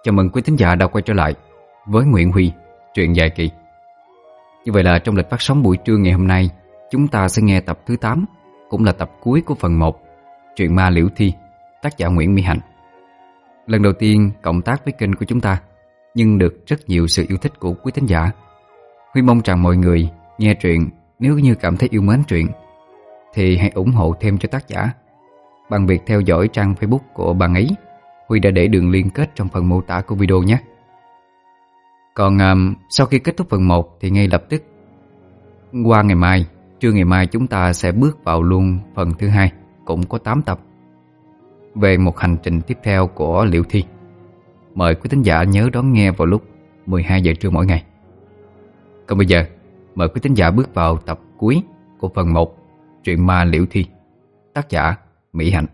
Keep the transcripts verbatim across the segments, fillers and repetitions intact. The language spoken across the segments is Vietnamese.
Chào mừng quý thính giả đã quay trở lại với Nguyễn Huy, truyện dài kỳ. Như vậy là trong lịch phát sóng buổi trưa ngày hôm nay, chúng ta sẽ nghe tập thứ tám, cũng là tập cuối của phần một, truyện ma Liễu Thi, tác giả Nguyễn Mỹ Hạnh. Lần đầu tiên cộng tác với kênh của chúng ta, nhưng được rất nhiều sự yêu thích của quý thính giả. Huy mong rằng mọi người nghe truyện, nếu như cảm thấy yêu mến truyện thì hãy ủng hộ thêm cho tác giả bằng việc theo dõi trang Facebook của bạn ấy. Huy đã để đường liên kết trong phần mô tả của video nhé. Còn um, sau khi kết thúc phần một thì ngay lập tức qua ngày mai, trưa ngày mai chúng ta sẽ bước vào luôn phần thứ hai, cũng có tám tập, về một hành trình tiếp theo của Liễu Thi. Mời quý thính giả nhớ đón nghe vào lúc mười hai giờ trưa mỗi ngày. Còn bây giờ, mời quý thính giả bước vào tập cuối của phần một, truyện ma Liễu Thi, tác giả Mỹ Hạnh.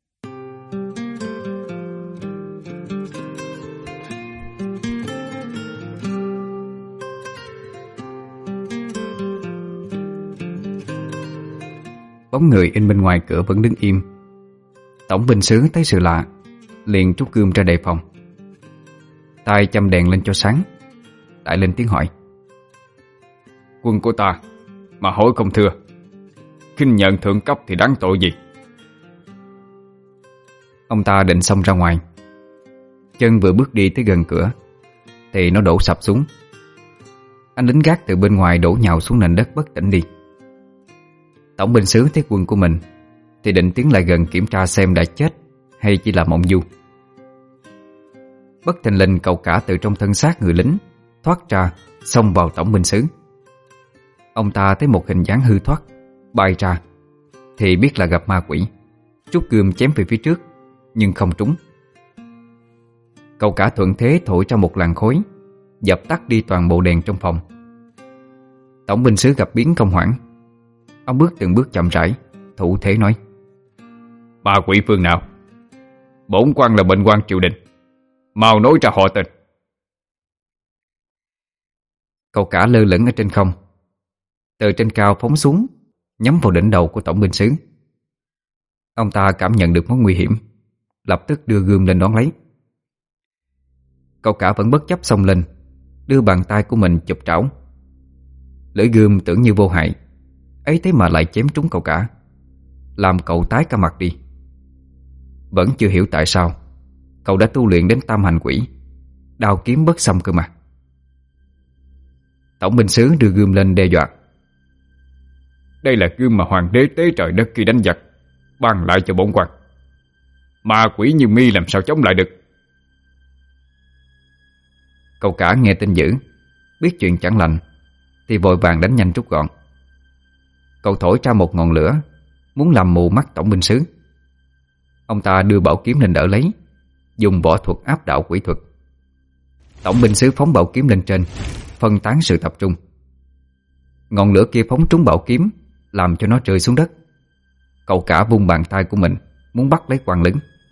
Bóng người in bên ngoài cửa vẫn đứng im. Tổng binh sứ thấy sự lạ, liền trút gươm ra đề phòng. tay châm đèn lên cho sáng, lại lên tiếng hỏi: "Quân của ta mà hỏi không thưa, khinh nhận thượng cấp thì đáng tội gì?" Ông ta định xông ra ngoài, chân vừa bước đi tới gần cửa thì nó đổ sập xuống. Anh lính gác từ bên ngoài đổ nhào xuống nền đất bất tỉnh đi. Tổng binh sứ thấy quân của mình thì định tiến lại gần kiểm tra xem đã chết hay chỉ là mộng du. Bất thình lình cậu cả từ trong thân xác người lính thoát ra, xông vào tổng binh sứ. Ông ta thấy một hình dáng hư thoát bay ra thì biết là gặp ma quỷ, rút gươm chém về phía trước nhưng không trúng. Cậu cả thuận thế thổi ra một làn khói, dập tắt đi toàn bộ đèn trong phòng. Tổng binh sứ gặp biến không hoảng. Ông bước từng bước chậm rãi, thủ thế nói: "Ma quỷ phương nào? Bổn quan là bệnh quan triều đình, mau nói ra họ tên." Cậu cả lơ lửng ở trên không, từ trên cao phóng xuống, nhắm vào đỉnh đầu của tổng binh sứ. Ông ta cảm nhận được mối nguy hiểm, lập tức đưa gươm lên đón lấy. Cậu cả vẫn bất chấp xông lên, đưa bàn tay của mình chụp trảo. Lưỡi gươm tưởng như vô hại, ấy thế mà lại chém trúng cậu cả, làm cậu tái cả mặt đi. Vẫn chưa hiểu tại sao cậu đã tu luyện đến tam hành quỷ, đao kiếm bất xâm cơ mà. Tổng binh sứ đưa gươm lên đe dọa: "Đây là gươm mà hoàng đế tế trời đất khi đánh giặc ban lại cho bổn quan. Ma quỷ như mi làm sao chống lại được?" Cậu cả nghe tin dữ, biết chuyện chẳng lành thì vội vàng đánh nhanh rút gọn. Cậu thổi ra một ngọn lửa, muốn làm mù mắt tổng binh sứ. Ông ta đưa bảo kiếm lên đỡ lấy, dùng võ thuật áp đảo quỷ thuật. Tổng binh sứ phóng bảo kiếm lên trên, phân tán sự tập trung. Ngọn lửa kia phóng trúng bảo kiếm, làm cho nó rơi xuống đất. Cậu cả vung bàn tay của mình, muốn bắt lấy quang lửng.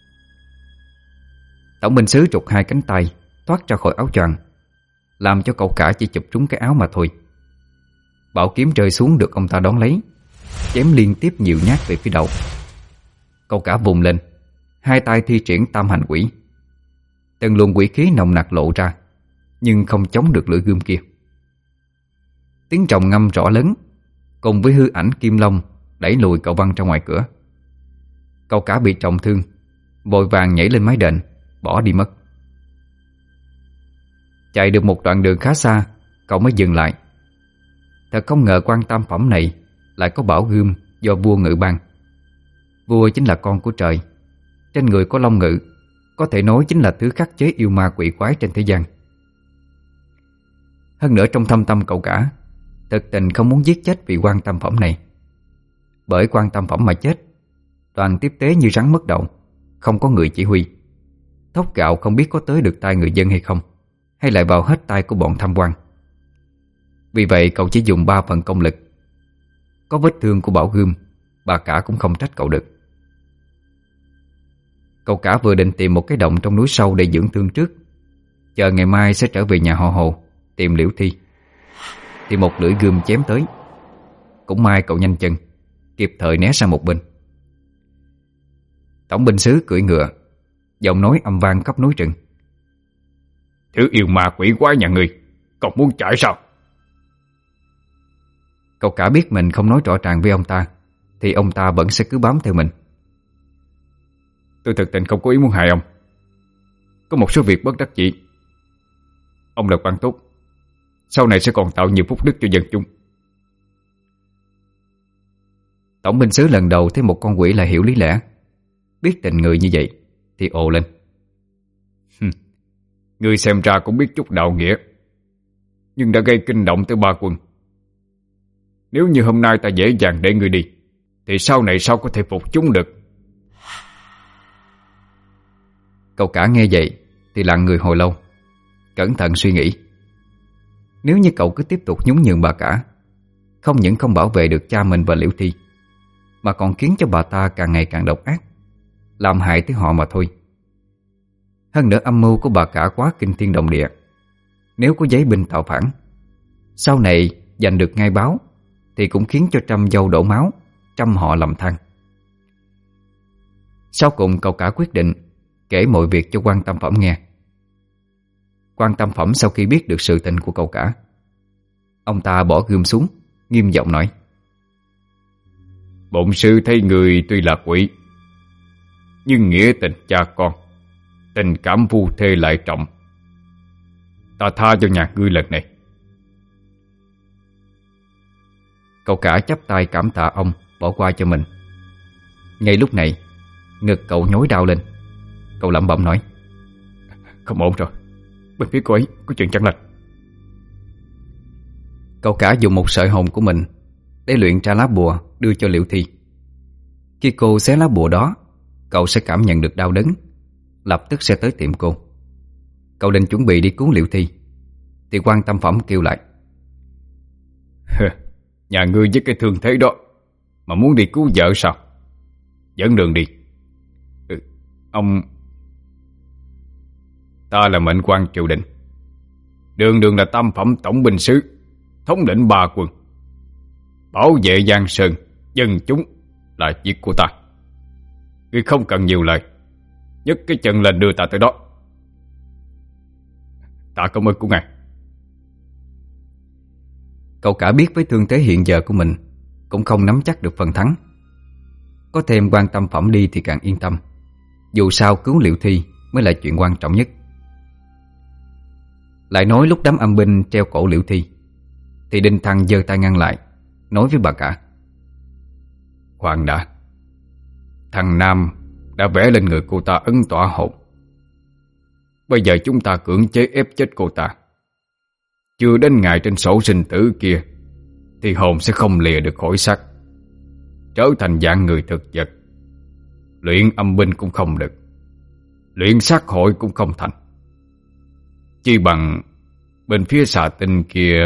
Tổng binh sứ trục hai cánh tay thoát ra khỏi áo choàng, làm cho cậu cả chỉ chụp trúng cái áo mà thôi. Bảo kiếm rơi xuống được ông ta đón lấy, chém liên tiếp nhiều nhát về phía đầu. Cậu cả vùng lên, hai tay thi triển tam hành quỷ. Từng luồng quỷ khí nồng nặc lộ ra, nhưng không chống được lưỡi gươm kia. Tiếng tròng ngâm rõ lớn, cùng với hư ảnh kim long đẩy lùi cậu văng ra ngoài cửa. Cậu cả bị trọng thương, vội vàng nhảy lên mái đền, bỏ đi mất. Chạy được một đoạn đường khá xa, cậu mới dừng lại. Thật không ngờ quan tam phẩm này lại có bảo gươm do vua ngự ban. Vua chính là con của trời, trên người có long ngự, có thể nói chính là thứ khắc chế yêu ma quỷ quái trên thế gian. Hơn nữa trong thâm tâm cậu cả thực tình không muốn giết chết vị quan tam phẩm này. Bởi quan tam phẩm mà chết, toàn tiếp tế như rắn mất đầu, không có người chỉ huy. Thóc gạo không biết có tới được tay người dân hay không, hay lại vào hết tay của bọn tham quan. Vì vậy cậu chỉ dùng ba phần công lực. Có vết thương của bảo gươm, bà cả cũng không trách cậu được. Cậu cả vừa định tìm một cái động trong núi sâu để dưỡng thương trước, chờ ngày mai sẽ trở về nhà họ Hồ tìm Liễu Thi, thì một lưỡi gươm chém tới. Cũng may cậu nhanh chân, kịp thời né sang một bên. Tổng binh sứ cưỡi ngựa, giọng nói âm vang khắp núi rừng: Thứ yêu ma quỷ quái nhà ngươi, còn muốn chạy sao? Cậu cả biết mình không nói rõ ràng với ông ta thì ông ta vẫn sẽ cứ bám theo mình. Tôi thực tình không có ý muốn hại ông. Có một số việc bất đắc dĩ. Ông là quan tốt, sau này sẽ còn tạo nhiều phúc đức cho dân chúng. Tổng binh sứ lần đầu thấy một con quỷ là hiểu lý lẽ. Biết tình người như vậy thì ồ lên. Ngươi xem ra cũng biết chút đạo nghĩa, nhưng đã gây kinh động tới ba quân. Nếu như hôm nay ta dễ dàng để ngươi đi thì sau này sao có thể phục chúng được? Cậu cả nghe vậy thì lặng người hồi lâu, cẩn thận suy nghĩ. Nếu như cậu cứ tiếp tục nhún nhường bà cả, không những không bảo vệ được cha mình và Liễu Thi, mà còn khiến cho bà ta càng ngày càng độc ác, làm hại tới họ mà thôi. Hơn nữa âm mưu của bà cả quá kinh thiên động địa. Nếu có giấy binh tạo phản, sau này giành được ngai báo thì cũng khiến cho trăm dâu đổ máu, trăm họ lầm than. Sau cùng cậu cả quyết định kể mọi việc cho Quan Tam Phẩm nghe. Quan Tam Phẩm sau khi biết được sự tình của cậu cả, ông ta bỏ gươm xuống, nghiêm giọng nói: Bổn sư thấy người tuy là quỷ, nhưng nghĩa tình cha con, tình cảm phu thê lại trọng. Ta tha cho nhà ngươi lần này. Cậu cả chắp tay cảm tạ ông bỏ qua cho mình. Ngay lúc này, ngực cậu nhói đau lên. Cậu lẩm bẩm nói: Không ổn rồi, bên phía cô ấy có chuyện chẳng lành. Cậu cả dùng một sợi hồn của mình để luyện ra lá bùa đưa cho Liễu Thi. Khi cô xé lá bùa đó, cậu sẽ cảm nhận được đau đớn, lập tức sẽ tới tìm cô. Cậu định chuẩn bị đi cứu Liễu Thi thì Quan Tam Phẩm kêu lại: Nhà ngươi với cái thương thế đó mà muốn đi cứu vợ sao? Dẫn đường đi. ừ, Ông... Ta là mệnh quan triều đình, đường đường là tam phẩm tổng binh sứ, thống lĩnh ba quân, bảo vệ Giang Sơn, dân chúng là việc của ta. Ngươi không cần nhiều lời, nhấc cái chân lên đưa ta tới đó. Ta cảm ơn của ngài. Cậu cả biết với thương thế hiện giờ của mình cũng không nắm chắc được phần thắng. Có thêm Quan Tam Phẩm đi thì càng yên tâm. Dù sao cứu Liễu Thi mới là chuyện quan trọng nhất. Lại nói lúc đám âm binh treo cổ Liễu Thi thì Đinh Thăng giơ tay ngăn lại, nói với bà cả: Khoan đã. Thằng Nam đã vẽ lên người cô ta ấn tỏa hồn. Bây giờ chúng ta cưỡng chế ép chết cô ta, chưa đến ngày trên sổ sinh tử kia thì hồn sẽ không lìa được khỏi xác, trở thành dạng người thực vật. Luyện âm binh cũng không được, luyện sát hội cũng không thành. Chi bằng bên phía xà tinh kia.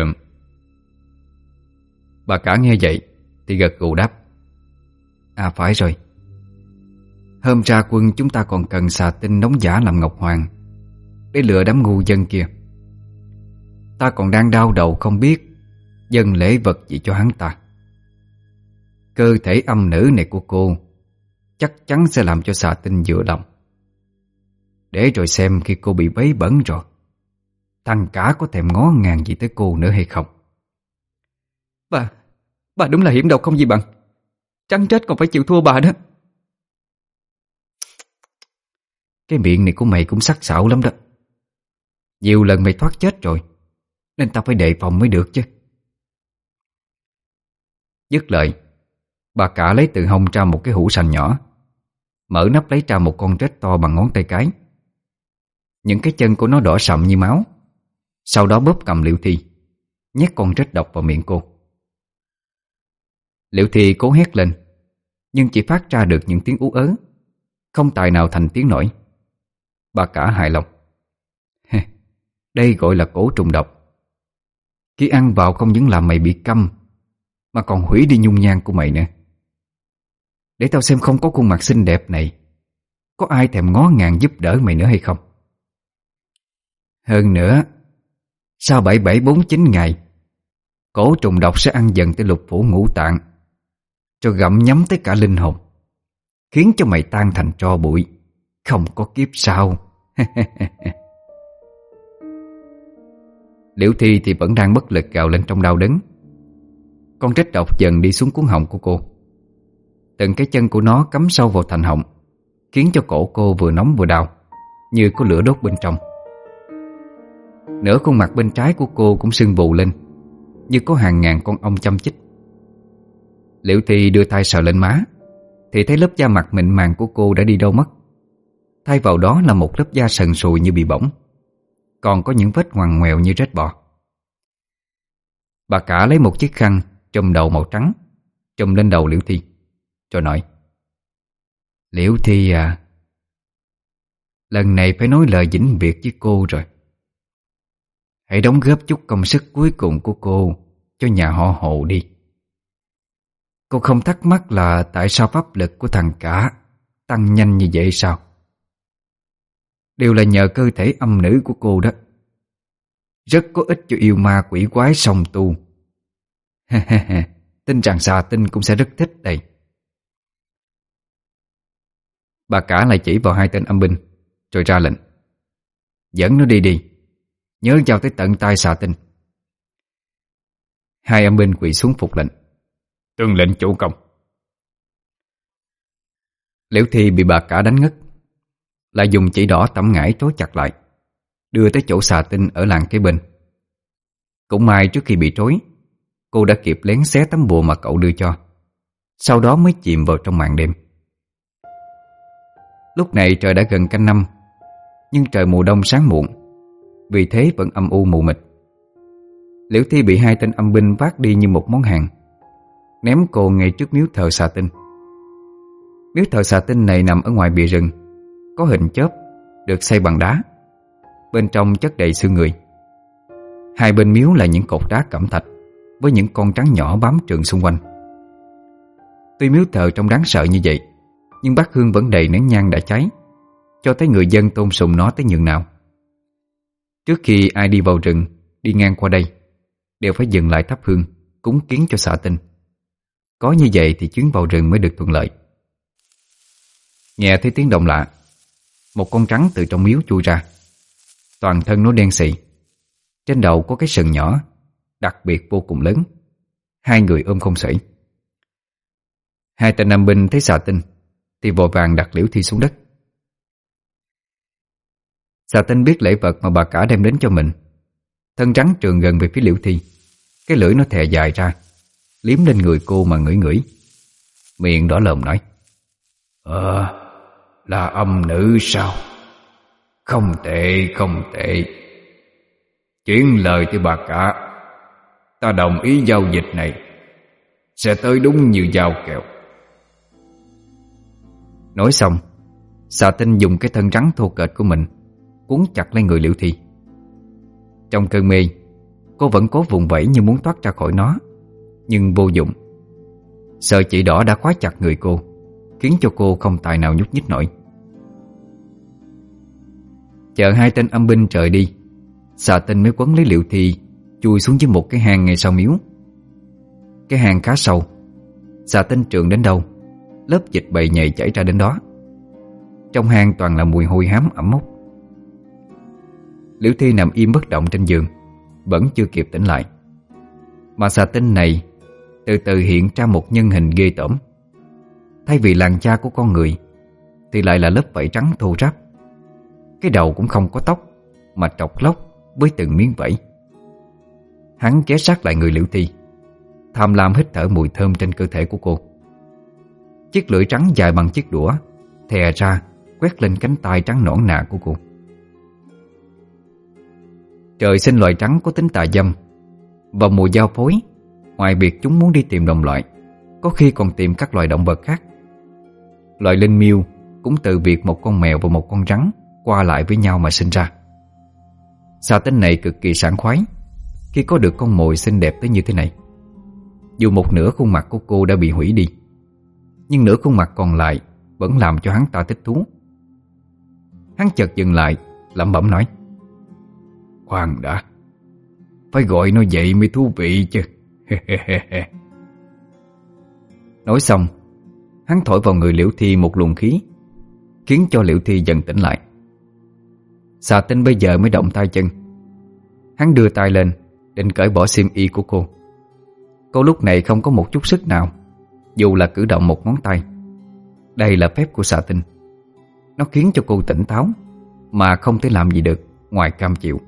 Bà cả nghe vậy thì gật gù đáp: À phải rồi, hôm ra quân chúng ta còn cần xà tinh đóng giả làm Ngọc Hoàng để lừa đám ngu dân kia. Ta còn đang đau đầu không biết dâng lễ vật gì cho hắn ta. Cơ thể âm nữ này của cô chắc chắn sẽ làm cho xà tinh vừa lòng. Để rồi xem khi cô bị vấy bẩn rồi, thằng cả có thèm ngó ngàng gì tới cô nữa hay không. Bà, bà đúng là hiểm độc không gì bằng. Trắng chết còn phải chịu thua bà đó. Cái miệng này của mày cũng sắc sảo lắm đó. Nhiều lần mày thoát chết rồi, nên tao phải đề phòng mới được chứ. Dứt lời, bà cả lấy từ hông ra một cái hũ sành nhỏ, mở nắp lấy ra một con rết to bằng ngón tay cái. Những cái chân của nó đỏ sậm như máu. Sau đó bóp cầm Liễu Thi, nhét con rết độc vào miệng cô. Liễu Thi cố hét lên, nhưng chỉ phát ra được những tiếng ú ớ, không tài nào thành tiếng nổi. Bà cả hài lòng: Đây gọi là cổ trùng độc. Khi ăn vào không những làm mày bị câm, mà còn hủy đi nhung nhan của mày nữa. Để tao xem không có khuôn mặt xinh đẹp này, có ai thèm ngó ngàng giúp đỡ mày nữa hay không. Hơn nữa, sau bảy bảy bốn chín ngày, cổ trùng độc sẽ ăn dần tới lục phủ ngũ tạng, rồi gặm nhấm tới cả linh hồn, khiến cho mày tan thành tro bụi, không có kiếp sau. Liễu Thi thì vẫn đang bất lực gào lên trong đau đớn. Con rết độc dần đi xuống cuống họng của cô. Từng cái chân của nó cắm sâu vào thành họng, khiến cho cổ cô vừa nóng vừa đau, như có lửa đốt bên trong. Nửa khuôn mặt bên trái của cô cũng sưng vù lên, như có hàng ngàn con ong châm chích. Liễu Thi đưa tay sờ lên má, thì thấy lớp da mặt mịn màng của cô đã đi đâu mất. Thay vào đó là một lớp da sần sùi như bị bỏng, còn có những vết ngoằn ngoèo như rết bò. Bà cả lấy một chiếc khăn trùm đầu màu trắng, trùm lên đầu Liễu Thi, rồi nói: Liễu Thi à, lần này phải nói lời vĩnh biệt với cô rồi. Hãy đóng góp chút công sức cuối cùng của cô cho nhà họ Hồ đi. Cô không thắc mắc là tại sao pháp lực của thằng cả tăng nhanh như vậy sao? Đều là nhờ cơ thể âm nữ của cô đó. Rất có ích cho yêu ma quỷ quái song tu. Tin rằng xà tinh cũng sẽ rất thích đây. Bà cả lại chỉ vào hai tên âm binh, rồi ra lệnh: Dẫn nó đi đi, nhớ giao tới tận tay xà tinh. Hai âm binh quỳ xuống phục lệnh: Tuân lệnh chủ công. Liễu Thi bị bà cả đánh ngất, lại dùng chỉ đỏ tẩm ngải trói chặt lại, đưa tới chỗ xà tinh ở làng kế bên. Cũng may trước khi bị trói, cô đã kịp lén xé tấm bùa mà cậu đưa cho, sau đó mới chìm vào trong màn đêm. Lúc này trời đã gần canh năm, nhưng trời mùa đông sáng muộn, vì thế vẫn âm u mù mịt. Liễu Thi bị hai tên âm binh vác đi như một món hàng, ném cô ngay trước miếu thờ xà tinh. Miếu thờ xà tinh này nằm ở ngoài bìa rừng, có hình chớp, được xây bằng đá. Bên trong chất đầy xương người. Hai bên miếu là những cột đá cẩm thạch với những con trắng nhỏ bám trườn xung quanh. Tuy miếu thờ trông đáng sợ như vậy, nhưng bát hương vẫn đầy nén nhang đã cháy, cho thấy người dân tôn sùng nó tới nhường nào. Trước khi ai đi vào rừng, đi ngang qua đây, đều phải dừng lại thắp hương, cúng kiến cho xà tinh. Có như vậy thì chuyến vào rừng mới được thuận lợi. Nghe thấy tiếng động lạ, một con trắng từ trong miếu chui ra. Toàn thân nó đen xị, trên đầu có cái sừng nhỏ, đặc biệt vô cùng lớn. Hai người ôm không xuể. Hai tên nam binh thấy xà tinh thì vội vàng đặt Liễu Thi xuống đất. Xà tinh biết lễ vật mà bà cả đem đến cho mình. Thân trắng trườn gần về phía Liễu Thi, cái lưỡi nó thè dài ra, liếm lên người cô mà ngửi ngửi. Miệng đỏ lồm nói: Ờ, là âm nữ sao? Không tệ, không tệ. Chuyển lời tới bà cả, ta đồng ý giao dịch này, sẽ tới đúng như giao kèo. Nói xong, xà tinh dùng cái thân trắng thô kệch của mình cuốn chặt lấy người Liễu Thi. Trong cơn mê, cô vẫn cố vùng vẫy như muốn thoát ra khỏi nó, nhưng vô dụng. Sợi chỉ đỏ đã khóa chặt người cô, khiến cho cô không tài nào nhúc nhích nổi. Chờ hai tên âm binh rời đi, xà tinh mới quấn lấy Liễu Thi, chui xuống dưới một cái hang ngay sau miếu. Cái hang khá sâu, xà tinh trườn đến đâu, lớp dịch bầy nhầy chảy ra đến đó. Trong hang toàn là mùi hôi hám ẩm mốc. Liễu Thi nằm im bất động trên giường, vẫn chưa kịp tỉnh lại, mà xà tinh này từ từ hiện ra một nhân hình ghê tởm. Thay vì làn da của con người thì lại là lớp vảy trắng thô ráp. Cái đầu cũng không có tóc, mà trọc lóc với từng miếng vảy. Hắn ghé sát lại người Liễu Thi, tham lam hít thở mùi thơm trên cơ thể của cô. Chiếc lưỡi trắng dài bằng chiếc đũa thè ra quét lên cánh tay trắng nõn nà của cô. Trời sinh loài trắng có tính tà dâm. Vào mùa giao phối, ngoài việc chúng muốn đi tìm đồng loại, có khi còn tìm các loài động vật khác. Loài linh miêu cũng từ việc một con mèo và một con rắn qua lại với nhau mà sinh ra. Xà tinh này cực kỳ sảng khoái khi có được con mồi xinh đẹp tới như thế này. Dù một nửa khuôn mặt của cô đã bị hủy đi, nhưng nửa khuôn mặt còn lại vẫn làm cho hắn ta thích thú. Hắn chợt dừng lại, lẩm bẩm nói: Khoan đã, phải gọi nó vậy mới thú vị chứ. Nói xong, hắn thổi vào người Liễu Thi một luồng khí, khiến cho Liễu Thi dần tỉnh lại. Xà tinh bây giờ mới động tay chân. Hắn đưa tay lên định cởi bỏ xiêm y của cô. Cô lúc này không có một chút sức nào, dù là cử động một ngón tay. Đây là phép của xà tinh. Nó khiến cho cô tỉnh táo, mà không thể làm gì được ngoài cam chịu.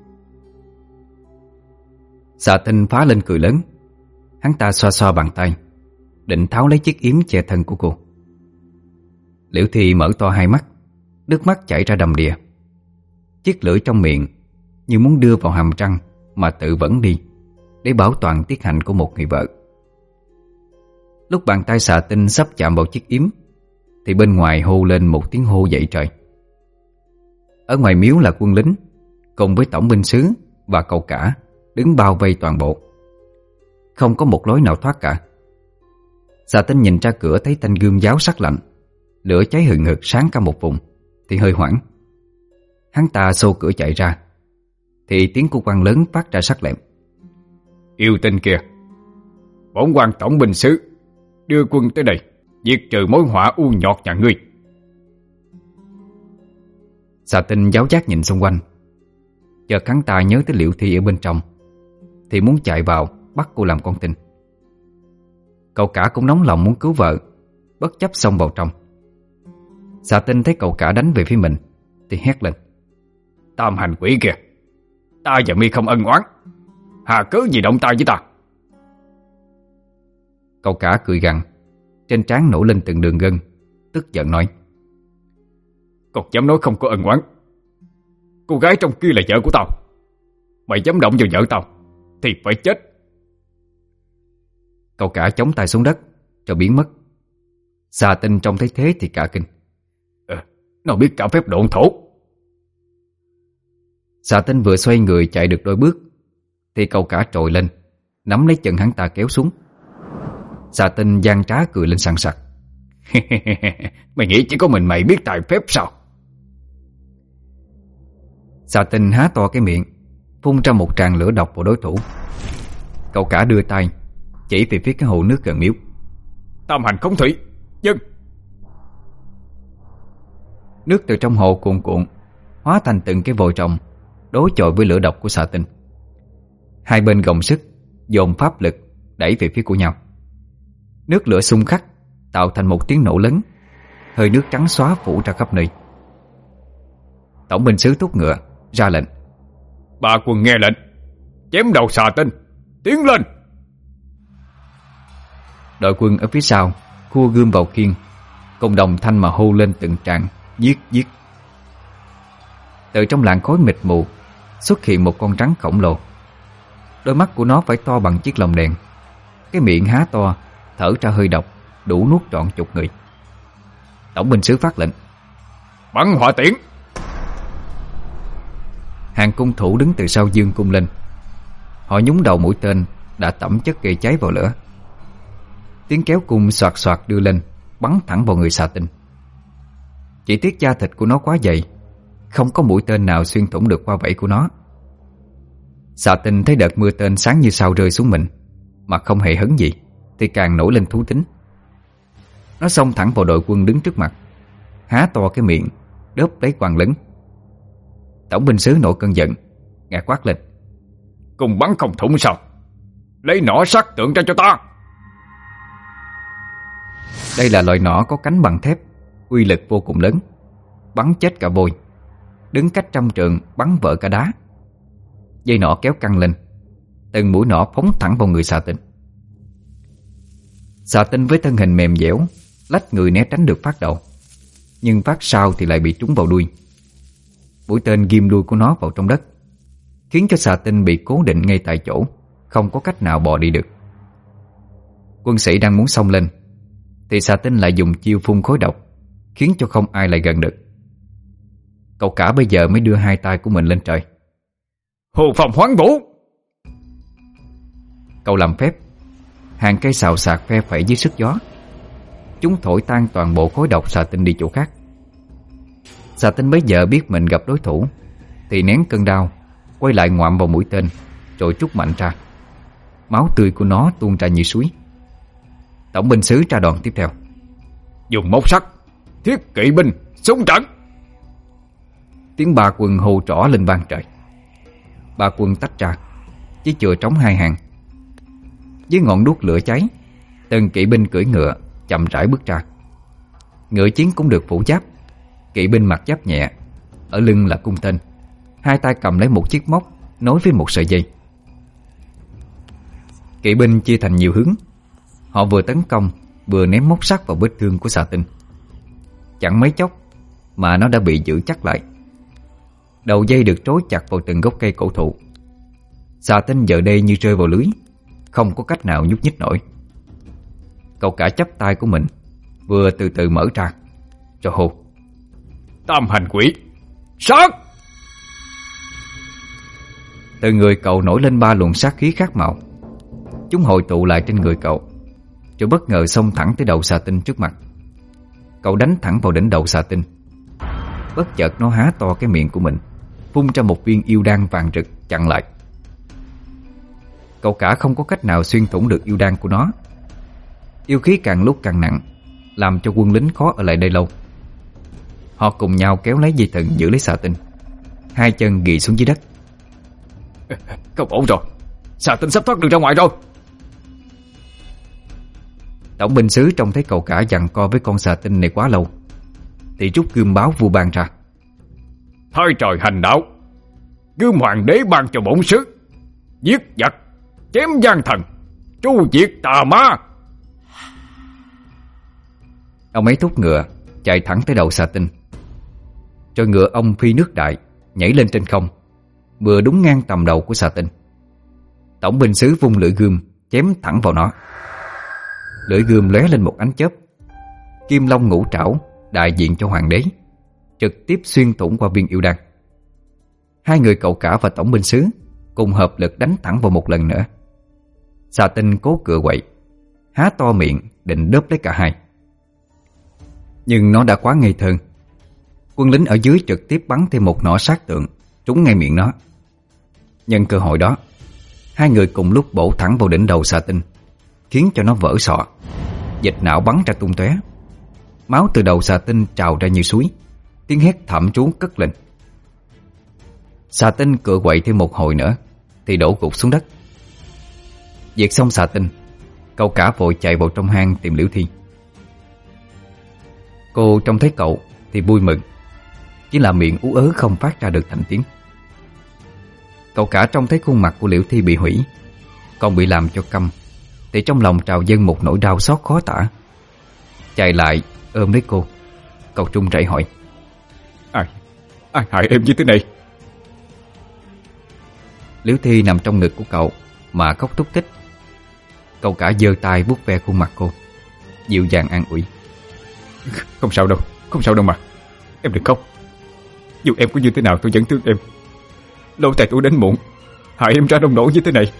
Xà tinh phá lên cười lớn. Hắn ta xoa xoa bàn tay, định tháo lấy chiếc yếm che thân của cô. Liễu Thi mở to hai mắt, nước mắt chảy ra đầm đìa. Chiếc lưỡi trong miệng như muốn đưa vào hàm răng mà tự vẫn đi, để bảo toàn tiết hạnh của một người vợ. Lúc bàn tay xà tinh sắp chạm vào chiếc yếm, thì bên ngoài hô lên một tiếng hô dậy trời. Ở ngoài miếu là quân lính cùng với tổng binh sứ và cậu cả đứng bao vây toàn bộ. Không có một lối nào thoát cả. Xà tinh nhìn ra cửa thấy thanh gươm giáo sắc lạnh, lửa cháy hừng hực sáng cả một vùng, thì hơi hoảng. Hắn ta xô cửa chạy ra, thì tiếng của quan lớn phát ra sắc lẹm. Yêu tinh kìa, bổn quan tổng binh sứ đưa quân tới đây diệt trừ mối họa u nhọt nhà ngươi. Xà tinh giáo giác nhìn xung quanh, chợt hắn ta nhớ tới Liễu Thi ở bên trong, thì muốn chạy vào bắt cô làm con tin. Cậu cả cũng nóng lòng muốn cứu vợ, bất chấp xông vào trong. Xà tinh thấy cậu cả đánh về phía mình thì hét lên. Tam hành quỷ kìa, ta và mi không ân oán, hà cớ gì động tay với ta? Cậu cả cười gằn, trên trán nổi lên từng đường gân, tức giận nói. Còn dám nói không có ân oán? Cô gái trong kia là vợ của tao, mày dám động vào vợ tao thì phải chết. Cậu cả chống tay xuống đất rồi biến mất. Xà tinh trông thấy thế thì cả kinh. Ờ, nó biết cả phép độn thổ. Xà tinh vừa xoay người chạy được đôi bước thì cậu cả trồi lên, nắm lấy chân hắn ta kéo xuống. Xà tinh gian trá cười lên sằng sặc. Mày nghĩ chỉ có mình mày biết tài phép sao? Xà tinh há to cái miệng, phun ra một tràng lửa độc vào đối thủ. Cậu cả đưa tay chỉ về phía cái hồ nước gần miếu. Tam hành không thủy, dân. Nước từ trong hồ cuồn cuộn, hóa thành từng cái vòi rồng đối chọi với lửa độc của xà tinh. Hai bên gồng sức dồn pháp lực đẩy về phía của nhau. Nước lửa xung khắc tạo thành một tiếng nổ lớn, hơi nước trắng xóa phủ ra khắp nơi. Tổng binh sứ thúc ngựa ra lệnh. Ba quân nghe lệnh, chém đầu xà tinh, tiến lên. Đội quân ở phía sau khua gươm vào khiên, cùng đồng thanh mà hô lên từng tràng giết giết. Từ trong làn khói mịt mù xuất hiện một con rắn khổng lồ. Đôi mắt của nó phải to bằng chiếc lồng đèn, cái miệng há to thở ra hơi độc, đủ nuốt trọn chục người. Tổng binh sứ phát lệnh. Bắn hỏa tiễn. Hàng cung thủ đứng từ sau dương cung lên. Họ nhúng đầu mũi tên đã tẩm chất gây cháy vào lửa. Tiếng kéo cung xoạt xoạt đưa lên, bắn thẳng vào người xà tinh. Chỉ tiếc da thịt của nó quá dày, không có mũi tên nào xuyên thủng được qua vảy của nó. Xà tinh thấy đợt mưa tên sáng như sao rơi xuống mình, mà không hề hấn gì, thì càng nổi lên thú tính. Nó xông thẳng vào đội quân đứng trước mặt, há to cái miệng đớp lấy quan lớn. Tổng binh sứ nổi cơn giận, ngạc quát lên. Cùng bắn không thủng sao? Lấy nỏ sắt tượng ra cho ta. Đây là loại nỏ có cánh bằng thép, uy lực vô cùng lớn, bắn chết cả vôi, đứng cách trăm trượng bắn vỡ cả đá. Dây nỏ kéo căng lên, từng mũi nỏ phóng thẳng vào người xà tinh. Xà tinh với thân hình mềm dẻo, lách người né tránh được phát đầu, nhưng phát sau thì lại bị trúng vào đuôi. Mũi tên ghim đuôi của nó vào trong đất, khiến cho xà tinh bị cố định ngay tại chỗ, không có cách nào bò đi được. Quân sĩ đang muốn xông lên thì xà tinh lại dùng chiêu phun khói độc, khiến cho không ai lại gần được. Cậu cả bây giờ mới đưa hai tay của mình lên trời. Hồ phòng hoán vũ. Cậu làm phép, hàng cây xào xạc phe phẩy dưới sức gió. Chúng thổi tan toàn bộ khói độc xà tinh đi chỗ khác. Xà tinh bấy giờ biết mình gặp đối thủ thì nén cơn đau, quay lại ngoạm vào mũi tên, rồi trút mạnh ra. Máu tươi của nó tuôn ra như suối. Tổng binh sứ ra đòn tiếp theo. Dùng móc sắt, thiết kỵ binh, súng trận. Tiếng ba quân hô trỏ lên vang trời. Ba quân tách ra, chỉ chừa trống hai hàng. Dưới ngọn đuốc lửa cháy, từng kỵ binh cưỡi ngựa chậm rãi bước ra. Ngựa chiến cũng được phủ giáp. Kỵ binh mặc giáp nhẹ, ở lưng là cung tên, hai tay cầm lấy một chiếc móc nối với một sợi dây. Kỵ binh chia thành nhiều hướng. Họ vừa tấn công vừa ném móc sắt vào vết thương của xà tinh. Chẳng mấy chốc mà nó đã bị giữ chắc lại. Đầu dây được trói chặt vào từng gốc cây cổ thụ. Xà tinh giờ đây như rơi vào lưới, không có cách nào nhúc nhích nổi. Cậu cả chắp tay của mình vừa từ từ mở ra, cho hô: Tam hành quỷ, sát! Từ người cậu nổi lên ba luồng sát khí khác màu. Chúng hội tụ lại trên người cậu, rồi bất ngờ xông thẳng tới đầu xà tinh trước mặt. Cậu đánh thẳng vào đỉnh đầu xà tinh. Bất chợt nó há to cái miệng của mình, phun ra một viên yêu đan vàng rực chặn lại. Cậu cả không có cách nào xuyên thủng được yêu đan của nó. Yêu khí càng lúc càng nặng, làm cho quân lính khó ở lại đây lâu. Họ cùng nhau kéo lấy dây thừng giữ lấy xà tinh, hai chân ghì xuống dưới đất. Không ổn rồi, xà tinh sắp thoát được ra ngoài rồi. Tổng binh sứ trông thấy cậu cả giằng co với con xà tinh này quá lâu, thì rút gươm báo vua ban ra. Thôi trời hành đạo, gươm hoàng đế ban cho bổn sứ, giết giặc, chém gian thần, tru diệt tà ma. Ông ấy thúc ngựa chạy thẳng tới đầu xà tinh. Rồi ngựa ông phi nước đại, nhảy lên trên không, vừa đúng ngang tầm đầu của xà tinh. Tổng binh sứ vung lưỡi gươm chém thẳng vào nó. Lưỡi gươm lóe lên một ánh chớp. Kim long ngũ trảo đại diện cho hoàng đế trực tiếp xuyên thủng qua viên yêu đan. Hai người cậu cả và tổng binh sứ cùng hợp lực đánh thẳng vào một lần nữa. Xà tinh cố cựa quậy, há to miệng định đớp lấy cả hai. Nhưng nó đã quá ngây thơ. Quân lính ở dưới trực tiếp bắn thêm một nỏ sát tượng trúng ngay miệng nó. Nhân cơ hội đó, hai người cùng lúc bổ thẳng vào đỉnh đầu xà tinh, khiến cho nó vỡ sọ, dịch não bắn ra tung tóe. Máu từ đầu xà tinh trào ra như suối, tiếng hét thảm trú cất lên. Xà tinh cựa quậy thêm một hồi nữa thì đổ gục xuống đất. Diệt xong xà tinh, cậu cả vội chạy vào trong hang tìm Liễu Thi. Cô trông thấy cậu thì vui mừng, chỉ là miệng ú ớ không phát ra được thành tiếng. Cậu cả trông thấy khuôn mặt của Liễu Thi bị hủy, còn bị làm cho câm, thì trong lòng trào dâng một nỗi đau xót khó tả. Chạy lại ôm lấy cô, cậu trung rẩy hỏi: Ai, ai hại em như thế này? Liễu Thi nằm trong ngực của cậu mà khóc thúc thích. Cậu cả giơ tay vuốt ve khuôn mặt cô, dịu dàng an ủi: Không sao đâu, không sao đâu mà. Em đừng khóc. Dù em có như thế nào tôi vẫn thương em. Lâu tại tôi đến muộn, hại em ra nông nổi như thế này.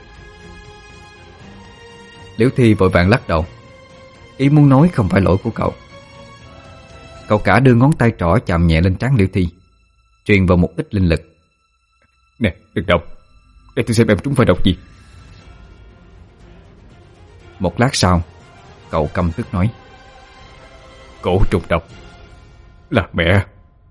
Liễu Thi vội vàng lắc đầu, ý muốn nói không phải lỗi của cậu. Cậu cả đưa ngón tay trỏ chạm nhẹ lên trán Liễu Thi, truyền vào một ít linh lực. Nè, đừng động, để tôi xem em trúng phải độc gì. Một lát sau, cậu căm tức nói: Cổ trùng độc. Là mẹ.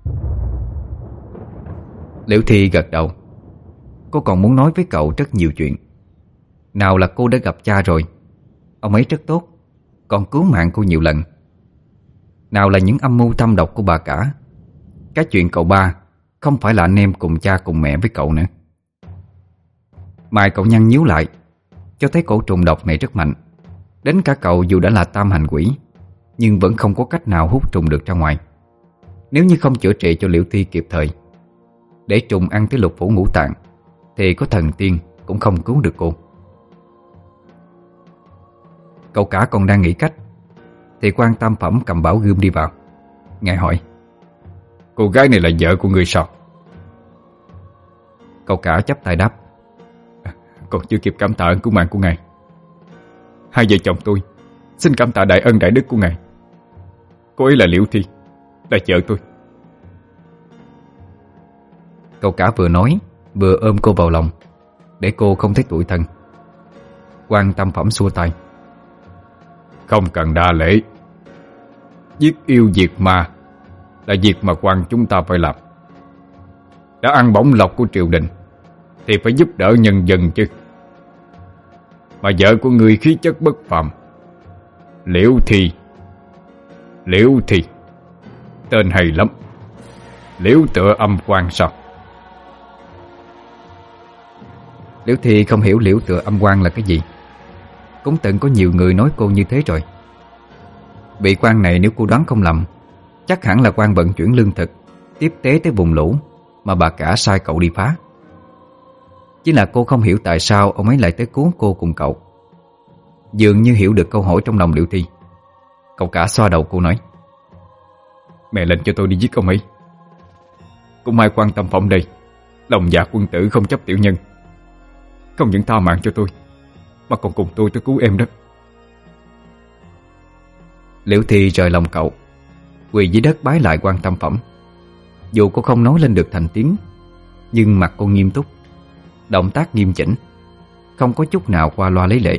Liễu Thi gật đầu. Cô còn muốn nói với cậu rất nhiều chuyện. Nào là cô đã gặp cha rồi, ông ấy rất tốt, còn cứu mạng cô nhiều lần. Nào là những âm mưu thâm độc của bà cả. Cái chuyện cậu ba không phải là anh em cùng cha cùng mẹ với cậu nữa. Mày cậu nhăn nhíu lại, cho thấy cổ trùng độc này rất mạnh. Đến cả cậu dù đã là tam hành quỷ, nhưng vẫn không có cách nào hút trùng được ra ngoài. Nếu như không chữa trị cho Liễu Thi kịp thời, để trùng ăn tới lục phủ ngũ tạng, thì có thần tiên cũng không cứu được cô. Cậu cả còn đang nghĩ cách, thì quan Tam Phẩm cầm bảo gươm đi vào. Ngài hỏi: Cô gái này là vợ của người sao? Cậu cả chắp tay đáp: Còn chưa kịp cảm tạ ơn cứu mạng của ngài. Hai vợ chồng tôi xin cảm tạ đại ân đại đức của ngài. Cô ấy là Liễu Thi, là vợ tôi. Cậu cả vừa nói vừa ôm cô vào lòng, để cô không thấy tủi thân. Quan Tam Phẩm xua tay: Không cần đa lễ. Giết yêu diệt ma là việc mà quan chúng ta phải làm. Đã ăn bổng lộc của triều đình thì phải giúp đỡ nhân dân chứ. Mà vợ của ngươi khí chất bất phàm, Liễu Thi. Liễu Thi, tên hay lắm. Liễu tựa âm quan sao? Liễu Thi không hiểu liễu tựa âm quan là cái gì. Cũng từng có nhiều người nói cô như thế rồi. Vị quan này nếu cô đoán không lầm, chắc hẳn là quan vận chuyển lương thực tiếp tế tới vùng lũ mà bà cả sai cậu đi phá. Chỉ là cô không hiểu tại sao ông ấy lại tới cứu cô cùng cậu. Dường như hiểu được câu hỏi trong lòng Liễu Thi. Cậu cả xoa đầu cô nói: Mẹ lệnh cho tôi đi giết ông ấy. Cũng may quan Tâm Phỏng đây lòng dạ quân tử không chấp tiểu nhân, không những tha mạng cho tôi mà còn cùng tôi tới cứu em đó. Liễu Thi rời lòng cậu, quỳ dưới đất bái lại quan Tâm Phẩm. Dù cô không nói lên được thành tiếng, nhưng mặt cô nghiêm túc, động tác nghiêm chỉnh, không có chút nào qua loa lấy lệ.